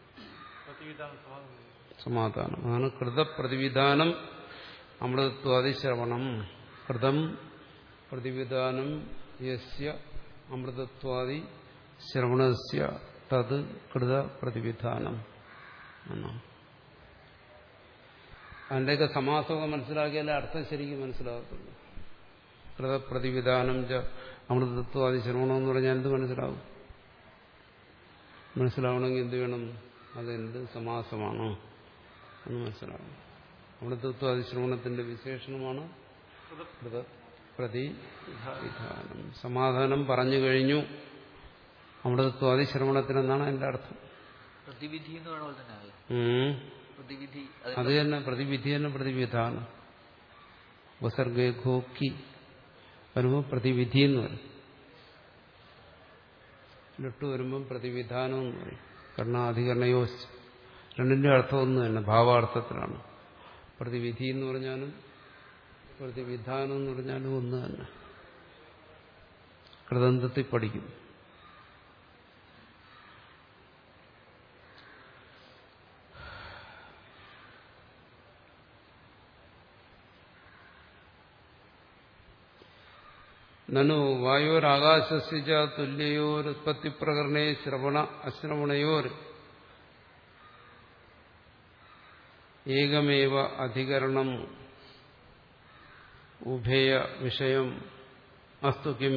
സമാധാനം അതാണ് കൃത പ്രതിവിധാനം അമൃതത്വാദി ശ്രവണം. കൃതം പ്രതിവിധാനം യസ്യ അമൃതത്വാദി ശ്രവണസ്യ തത് കൃത പ്രതിവിധാനം എന്നാണ്. അതിൻ്റെയൊക്കെ സമാസമൊക്കെ മനസ്സിലാക്കിയാലേ അർത്ഥം ശരിക്കും മനസ്സിലാകത്തുള്ളൂ. കൃത പ്രതിവിധാനം ച അമൃതത്വാദി ശ്രവണം എന്ന് പറഞ്ഞാൽ എന്ത് മനസ്സിലാവും? മനസ്സിലാവണമെങ്കിൽ എന്ത് വേണം? അതെന്ത് സമാസമാണോ എന്ന് മനസ്സിലാവണം. അമൃതത്വാദി ശ്രവണത്തിന്റെ വിശേഷണമാണ് കൃത പ്രതിവിധാനം. സമാധാനം പറഞ്ഞു കഴിഞ്ഞു അമൃതത്വാദി ശ്രവണത്തിനെന്നാണ് എന്റെ അർത്ഥം. പ്രതിവിധി എന്ന് വേണോ തന്നെ? പ്രതിവിധി അത് തന്നെ പ്രതിവിധി തന്നെ പ്രതിവിധാനം. ഉപസർഗോക്കി വരുമ്പോൾ പ്രതിവിധി എന്ന് പറയും. ലിട്ട് വരുമ്പം പ്രതിവിധാനം എന്ന് പറയും. കർണാധികരണയോ രണ്ടിന്റെ അർത്ഥം ഒന്ന് തന്നെ, ഭാവാർത്ഥത്തിലാണ്. പ്രതിവിധി എന്ന് പറഞ്ഞാലും പ്രതിവിധാനം എന്ന് പറഞ്ഞാലും ഒന്ന് തന്നെ. കൃതന്തത്തിൽ പഠിക്കും. നനു വായോരാകാശസ്യ തുല്യയോരുത്പത്തി പ്രകരണേ ശ്രവണ അശ്രവണയോർ ഏകമേവ അധികരണം ഉഭയ വിഷയം അസ്തു കിം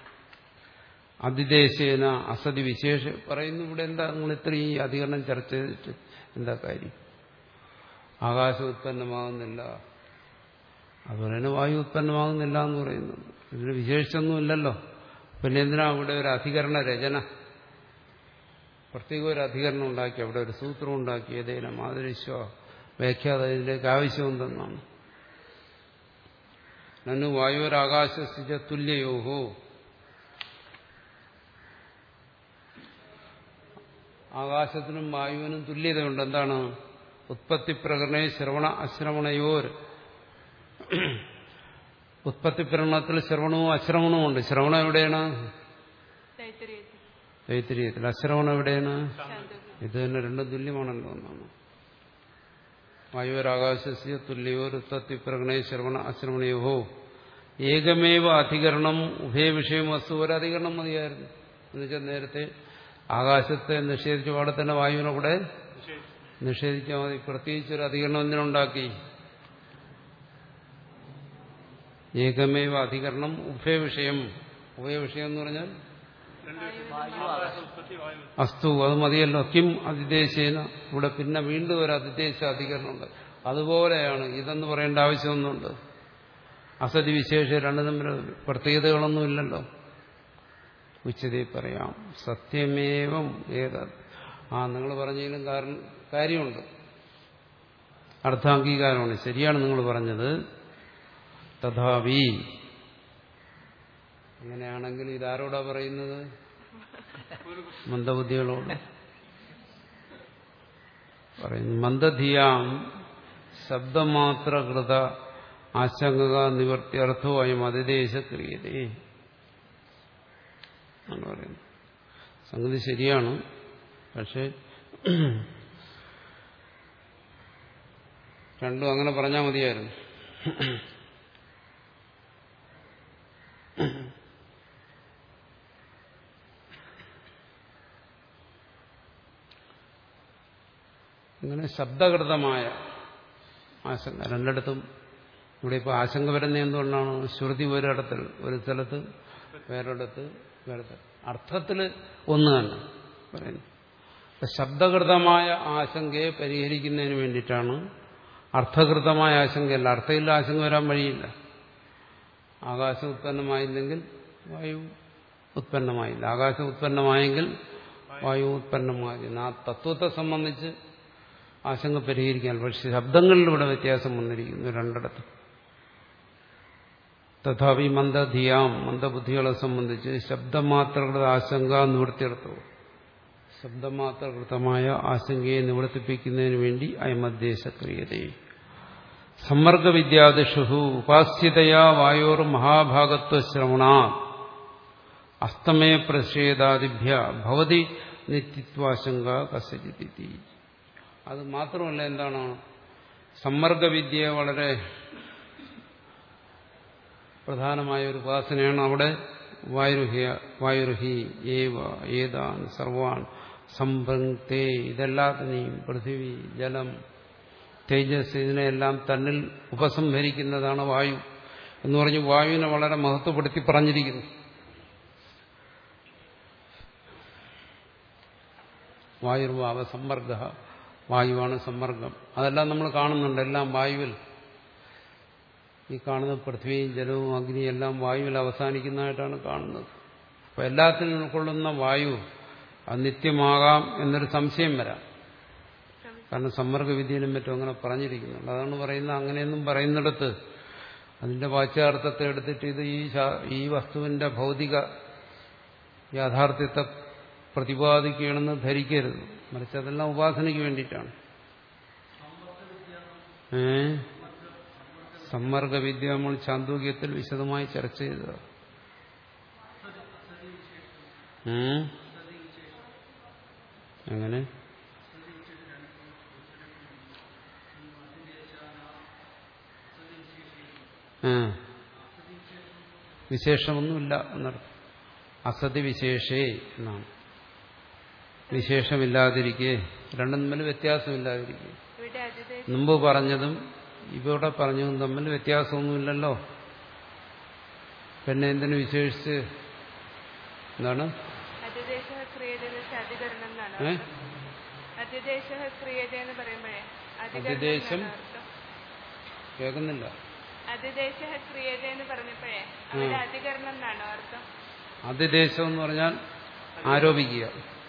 അതിദേശേന അസതി വിശേഷ. പറയുന്നു ഇവിടെ എന്താ നിങ്ങൾ ഇത്രയും അധികരണം ചർച്ച ചെയ്തിട്ട് എന്താ കാര്യം? ആകാശം ഉത്പന്നമാകുന്നില്ല, അതുപോലെ തന്നെ വായു ഉത്പന്നമാകുന്നില്ല എന്ന് പറയുന്നത്. ഇതിന് വിശേഷിച്ചൊന്നുമില്ലല്ലോ. പിന്നെ എന്തിനാ അവിടെ ഒരു അധികരണ രചന? പ്രത്യേക ഒരു അധികരണം ഉണ്ടാക്കി, അവിടെ ഒരു സൂത്രം ഉണ്ടാക്കി, ഏതേലും മാതരിശ്വ വ്യാഖ്യാത ഇതിലേക്ക് ആവശ്യമുണ്ടെന്നാണ്. നന്നു വായുരാകാശസ്യ തുല്യയോഹോ. ആകാശത്തിനും വായുവിനും തുല്യതയുണ്ട്. എന്താണ്? ഉത്പത്തി പ്രകരണേ ശ്രവണ അശ്രവണയോർ. ഉത്പത്തി പ്രകരണത്തിൽ ശ്രവണവും അശ്രവണവും ഉണ്ട്. ശ്രവണം എവിടെയാണ്? തൈത്തിരീയത്തിൽ. അശ്രവണം എവിടെയാണ്? ഇത് തന്നെ രണ്ടും തുല്യമാണല്ലോ എന്നാണ്. വായുരാകാശസ്യ തുല്യോർ ഉത്പത്തി പ്രകരണേ ശ്രവണ അശ്രവണയോഹോ ഏകമേവ അധികരണം ഉഭയവിഷയം വസ്തു. ഒരധികരണം മതിയായിരുന്നു. എന്നുവെച്ചാൽ നേരത്തെ ആകാശത്തെ നിഷേധിച്ച പാടെ തന്നെ വായുവിനെ കൂടെ നിഷേധിച്ചാൽ മതി. പ്രത്യേകിച്ചൊരു അധികരണം എന്തിനുണ്ടാക്കി? ഏകമേവ അധികരണം ഉഭയവിഷയം. ഉഭയവിഷയം എന്ന് പറഞ്ഞാൽ അസ്തു, അത് മതിയല്ലോ. കിം അതിദേശേന. ഇവിടെ പിന്നെ വീണ്ടും ഒരു അതിദേശ അധികരണമുണ്ട്. അതുപോലെയാണ് ഇതെന്ന് പറയേണ്ട ആവശ്യമൊന്നുണ്ട്. അസതി വിശേഷ രണ്ടു തമ്മിൽ പ്രത്യേകതകളൊന്നുമില്ലല്ലോ. ഉച്ചതി പറയാം. സത്യമേവം ഏത്. ആ നിങ്ങൾ പറഞ്ഞതിലും കാരണം കാര്യമുണ്ട്, അർത്ഥാംഗീകാരമാണ്. ശരിയാണ് നിങ്ങൾ പറഞ്ഞത്. തഥാവി അങ്ങനെയാണെങ്കിൽ ഇതാരോടാ പറയുന്നത്? മന്ദബുദ്ധികളോട് പറയുന്നു. മന്ദധിയാം ശബ്ദമാത്രകൃത ആശങ്ക നിവർത്തിയർത്ഥോ അയം അതിദേശ ക്രിയതേ ആണ് പറയുന്നത്. സംഗതി ശരിയാണ്. പക്ഷെ രണ്ടും അങ്ങനെ പറഞ്ഞാൽ മതിയായിരുന്നു. അങ്ങനെ ശബ്ദകൃതമായ ആശങ്ക രണ്ടിടത്തും. ഇവിടെ ഇപ്പോൾ ആശങ്ക വരുന്ന എന്തുകൊണ്ടാണ്? ശ്രുതി ഒരിടത്തിൽ ഒരു സ്ഥലത്ത്, വേറൊരിടത്ത് വേറെ. അർത്ഥത്തിൽ ഒന്ന് തന്നെ പറയുന്നു. ശബ്ദകൃതമായ ആശങ്കയെ പരിഹരിക്കുന്നതിന് വേണ്ടിയിട്ടാണ്. അർത്ഥകൃതമായ ആശങ്കയല്ല. അർത്ഥമില്ല ആശങ്ക വരാൻ വഴിയില്ല. ആകാശം ഉത്പന്നമായില്ലെങ്കിൽ വായു ഉത്പന്നമായില്ല. ആകാശം ഉത്പന്നമായെങ്കിൽ വായു ഉത്പന്നമായിരുന്നു. ആ തത്വത്തെ സംബന്ധിച്ച് ആശങ്ക പരിഹരിക്കാൻ. പക്ഷെ ശബ്ദങ്ങളിലൂടെ വ്യത്യാസം വന്നിരിക്കുന്നു രണ്ടിടത്തും. തഥാപി മന്ദധിയാം, മന്ദബുദ്ധികളെ സംബന്ധിച്ച് ശബ്ദമാത്രകൃത ആശങ്ക നിവൃത്തിയെടുത്തു. ശബ്ദമാത്രകൃതമായ ആശങ്കയെ നിവർത്തിപ്പിക്കുന്നതിന് വേണ്ടി അയമദ്ദേശക്രിയതേ സമ്മർഗവിദ്യാദിഷു ഉപാസ്യതയാ വായോർ മഹാഭാഗത്വശ്രവണാ അസ്തമയ പ്രതിഷേധാദിഭ്യ ഭവതി നിത്യത്വാശങ്ക കസ്യചിതി. അത് മാത്രമല്ല, എന്താണ് സമ്മർഗവിദ്യ വളരെ പ്രധാനമായ ഒരു ഉപാസനയാണ്. അവിടെ വായുരുഹ്യ വായുരുഹി ഏവ ഏതാൻ സർവാൻ സംഭ്രങ്ക്തേ, ഇതെല്ലാത്തിനെയും പൃഥിവി, ജലം, തേജസ്, ഇതിനെല്ലാം തന്നിൽ ഉപസംഹരിക്കുന്നതാണ് വായു എന്ന് പറഞ്ഞ് വായുവിനെ വളരെ മഹത്വപ്പെടുത്തി പറഞ്ഞിരിക്കുന്നു. വായുർവാവ സമ്മർഗ, വായുവാണ് സമ്മർഗം. അതെല്ലാം നമ്മൾ കാണുന്നുണ്ട്. എല്ലാം വായുവിൽ. ഈ കാണുന്ന പൃഥ്വിയും ജലവും അഗ്നിയും എല്ലാം വായുവിൽ അവസാനിക്കുന്നതായിട്ടാണ് കാണുന്നത്. അപ്പോൾ എല്ലാത്തിനും ഉൾക്കൊള്ളുന്ന വായു അത് നിത്യമാകാം എന്നൊരു സംശയം വരാം. കാരണം സമ്മർഗവിദ്യയിലും മറ്റും അങ്ങനെ പറഞ്ഞിരിക്കുന്നുണ്ട്. അതാണ് പറയുന്നത്. അങ്ങനെയൊന്നും പറയുന്നിടത്ത് അതിന്റെ വാച്യാർത്ഥത്തെ എടുത്തിട്ട് ഇത് ഈ ഈ വസ്തുവിന്റെ ഭൗതിക യാഥാർത്ഥ്യത്തെ പ്രതിപാദിക്കുകയാണെന്ന് ധരിക്കരുത്. മറിച്ച് അതെല്ലാം ഉപാസനയ്ക്ക് വേണ്ടിയിട്ടാണ്. ഏ സമ്മർഗവിദ്യ നമ്മൾ ചാന്തോക്യത്തിൽ വിശദമായി ചർച്ച ചെയ്തതാണ്. അങ്ങനെ വിശേഷമൊന്നുമില്ല എന്നർത്ഥം. അസതി വിശേഷേ എന്നാണ്. വിശേഷമില്ലാതിരിക്കെ, രണ്ടും തമ്മിൽ വ്യത്യാസമില്ലാതിരിക്കെ. മുമ്പ് പറഞ്ഞതും ഇവിടെ പറഞ്ഞതും തമ്മിൽ വ്യത്യാസമൊന്നുമില്ലല്ലോ. പിന്നെ എന്തിനു വിശേഷിച്ച് എന്താണ്? അതിദേശം കേൾക്കുന്നില്ല. അതിദേശം എന്ന് പറഞ്ഞാൽ ആരോപിക്കുക.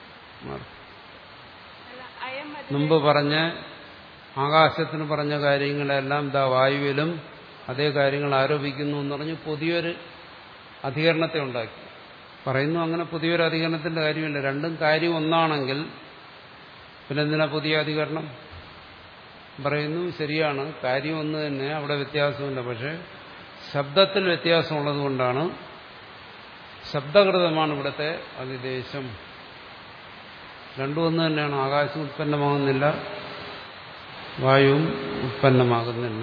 മുമ്പ് പറഞ്ഞ ആകാശത്തിന് പറഞ്ഞ കാര്യങ്ങളെല്ലാം ദാ വായുവിലും അതേ കാര്യങ്ങൾ ആരോപിക്കുന്നു എന്ന് പറഞ്ഞ് പുതിയൊരു അധികരണത്തെ ഉണ്ടാക്കി പറയുന്നു. അങ്ങനെ പുതിയൊരു അധികരണത്തിന്റെ കാര്യമില്ല. രണ്ടും കാര്യം ഒന്നാണെങ്കിൽ പിന്നെ എന്തിനാ പുതിയ അധികരണം പറയുന്നു? ശരിയാണ്, കാര്യം ഒന്ന് തന്നെ, അവിടെ വ്യത്യാസമില്ല. പക്ഷെ ശബ്ദത്തിൽ വ്യത്യാസമുള്ളത് കൊണ്ടാണ് ശബ്ദകൃതമാണ് ഇവിടുത്തെ അതിദേശം. രണ്ടും ഒന്ന് തന്നെയാണ്. ആകാശം ഉത്പന്നമാകുന്നില്ല, വായുവും ഉത്പന്നമാകുന്നില്ല.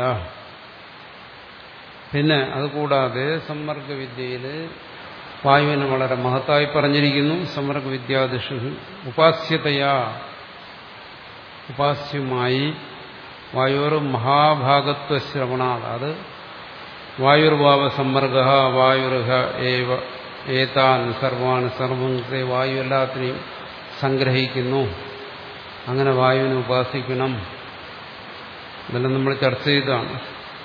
പിന്നെ അതുകൂടാതെ സമ്മർഗവിദ്യയിൽ വായുവിനെ വളരെ മഹത്തായി പറഞ്ഞിരിക്കുന്നു. സമ്മർഗവിദ്യാദിഷു ഉപാസ്യതയാ, ഉപാസ്യമായി വായുർ മഹാഭാഗത്വശ്രവണ, അത് വായുർഭാവ സമ്മർഗ വായുർഹ ഏവ ഏതാൻ സർവാൻ സർവത്തെ, വായു എല്ലാത്തിനെയും സംഗ്രഹിക്കുന്നു. അങ്ങനെ വായുവിനെ ഉപാസിക്കണം. ഇതെല്ലാം നമ്മൾ ചർച്ച ചെയ്തതാണ്.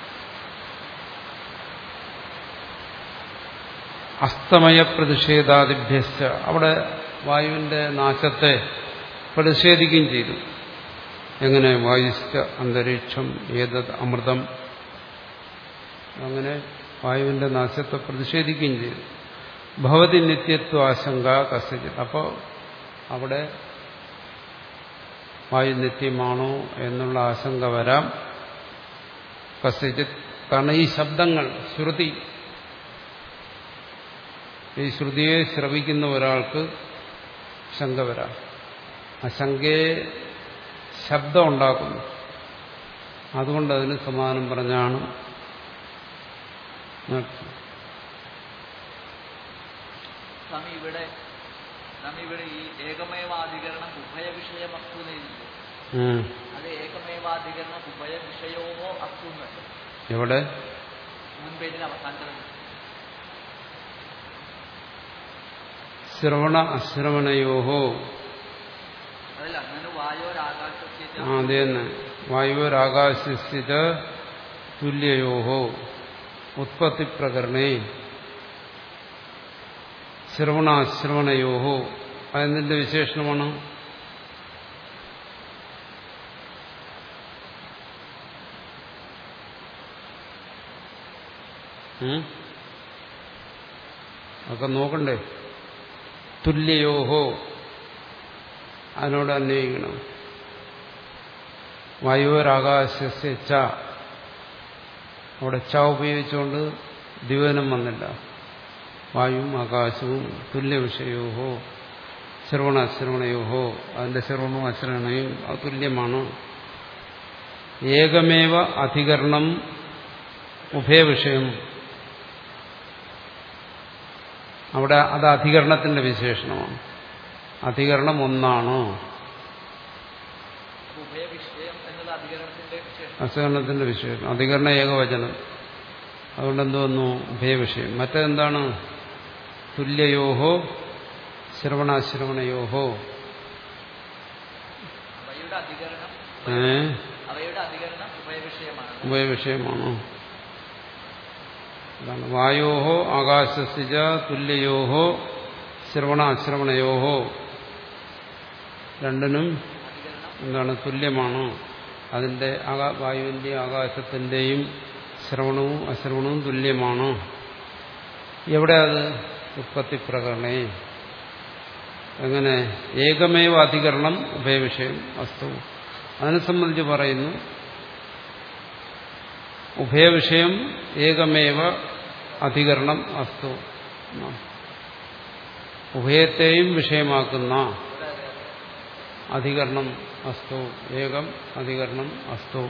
അസ്തമയ പ്രതിഷേധാദിഭ്യസ്ത, അവിടെ വായുവിന്റെ നാശത്തെ പ്രതിഷേധിക്കുകയും ചെയ്തു. എങ്ങനെ? വായുശ്ച അന്തരീക്ഷം ഏതത് അമൃതം, അങ്ങനെ വായുവിന്റെ നാശത്തെ പ്രതിഷേധിക്കുകയും ചെയ്തു. ഭവതി നിത്യത്വ ആശങ്ക കസ്യചിത്, അപ്പോൾ അവിടെ വായു നിത്യമാണോ എന്നുള്ള ആശങ്ക വരാം. കസ്യചിത്, കാരണം ഈ ശബ്ദങ്ങൾ, ശ്രുതി, ഈ ശ്രുതിയെ ശ്രവിക്കുന്ന ഒരാൾക്ക് ശങ്ക വരാം. ആ ശങ്കയെ ശബ്ദം ഉണ്ടാക്കുന്നു. അതുകൊണ്ട് അതിന് സമാനം പറഞ്ഞാണ്. സ്വാമി ഇവിടെ സ്വാമി ഇവിടെ ഈ ഏകമേവാധികരണം ഉഭയവിഷയം അസ്തുന്നില്ലേ? അത് ഏകമേവാധികരണം ഉഭയവിഷയോമോ അസ്തുന്നുണ്ട്. എവിടെ? മുൻപേജിന് അവസാനത്തിൽ ശ്രവണ അശ്രവണയോഹോ. അതല്ല, അങ്ങനെ വായോരാകാശത്തെ അത് തന്നെ. വായുരാകാശസ്ഥിത തുല്യയോഹോ ഉത്പത്തി പ്രകരണേ ശ്രവണാശ്രവണയോഹോ. അതെന്തിന്റെ വിശേഷണമാണ്? ഒക്കെ നോക്കണ്ടേ? തുല്യയോഹോ അതിനോട് അന്വയിക്കണം. വായുവരാകാശസ്യ ച, അവിടെ ച ഉപയോഗിച്ചുകൊണ്ട് ദ്വിവചനം വന്നില്ല. വായുവും ആകാശവും തുല്യ വിഷയോഹോ ശ്രവണ അശ്രവണയോഹോ. അതിന്റെ ശ്രവണവും അശ്രവണയും അതുല്യമാണ്. ഏകമേവ അധികരണം ഉഭയവിഷയം. അവിടെ അത് അധികരണത്തിന്റെ വിശേഷണമാണ്. അധികരണം ഒന്നാണ്. ഉഭയവിഷയം എന്നത് അധികരണത്തിന്റെ വിശേഷം. അധികരണത്തിന്റെ വിശേഷം. അധികരണ ഏകവചനം. അതുകൊണ്ട് എന്ത് വന്നു? ഉഭയവിഷയം. മറ്റെന്താണ്? തുല്യയോഹോ ശ്രവണാശ്രവണയോഹോ. അവയുടെ അധികരണം ഏ അവയുടെ അധികരണം ഉഭയവിഷയമാണ്. ഉഭയവിഷയമാണോ? അതാണ്. വായോഹോ ആകാശസ്യ തുല്യയോഹോ ശ്രവണാശ്രവണയോഹോ. രണ്ടിനും എന്താണ്? തുല്യമാണ്. അതിന്റെ വായുവിന്റെയും ആകാശത്തിന്റെയും ശ്രവണവും അശ്രവണവും തുല്യമാണ്. എവിടെ? അത് ഉത്പത്തി പ്രകരണേ. എങ്ങനെ? ഏകമേവ അധികരണം ഉഭയവിഷയം അസ്തു. അതിനെ സംബന്ധിച്ച് പറയുന്നു, ഉഭയവിഷയം ഏകമേവ അധികരണം അസ്തു. ഉഭയത്തെയും വിഷയമാക്കുന്ന അധികരണം അസ്തു. ഏകം അധികരണം അസ്തു.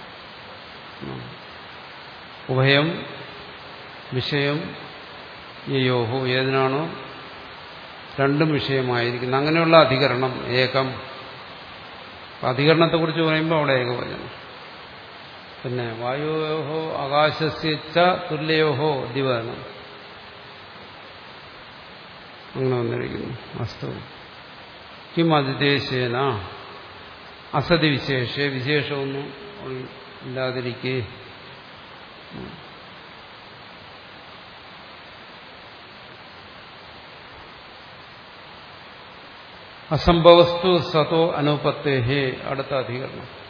ഉഭയം വിഷയം യോഹോ. ഏതിനാണോ രണ്ടും വിഷയമായിരിക്കുന്നത് അങ്ങനെയുള്ള അധികരണം ഏകം. അധികരണത്തെക്കുറിച്ച് പറയുമ്പോൾ അവിടെ ഏകവചനം. പിന്നെ വായുയോഹോ ആകാശസ്യ തുല്യയോഹോ ദ്വിവചനം. അങ്ങനെ വന്നിരിക്കുന്നു. അസ്തു. കിം അതിദേശേന അസതി വിശേഷ. വിശേഷമൊന്നും ഇല്ലാതിരിക്കേ. അസംഭവസ്തു സതോ അനുപത്തേഹേ. അടുത്ത അധികരണം.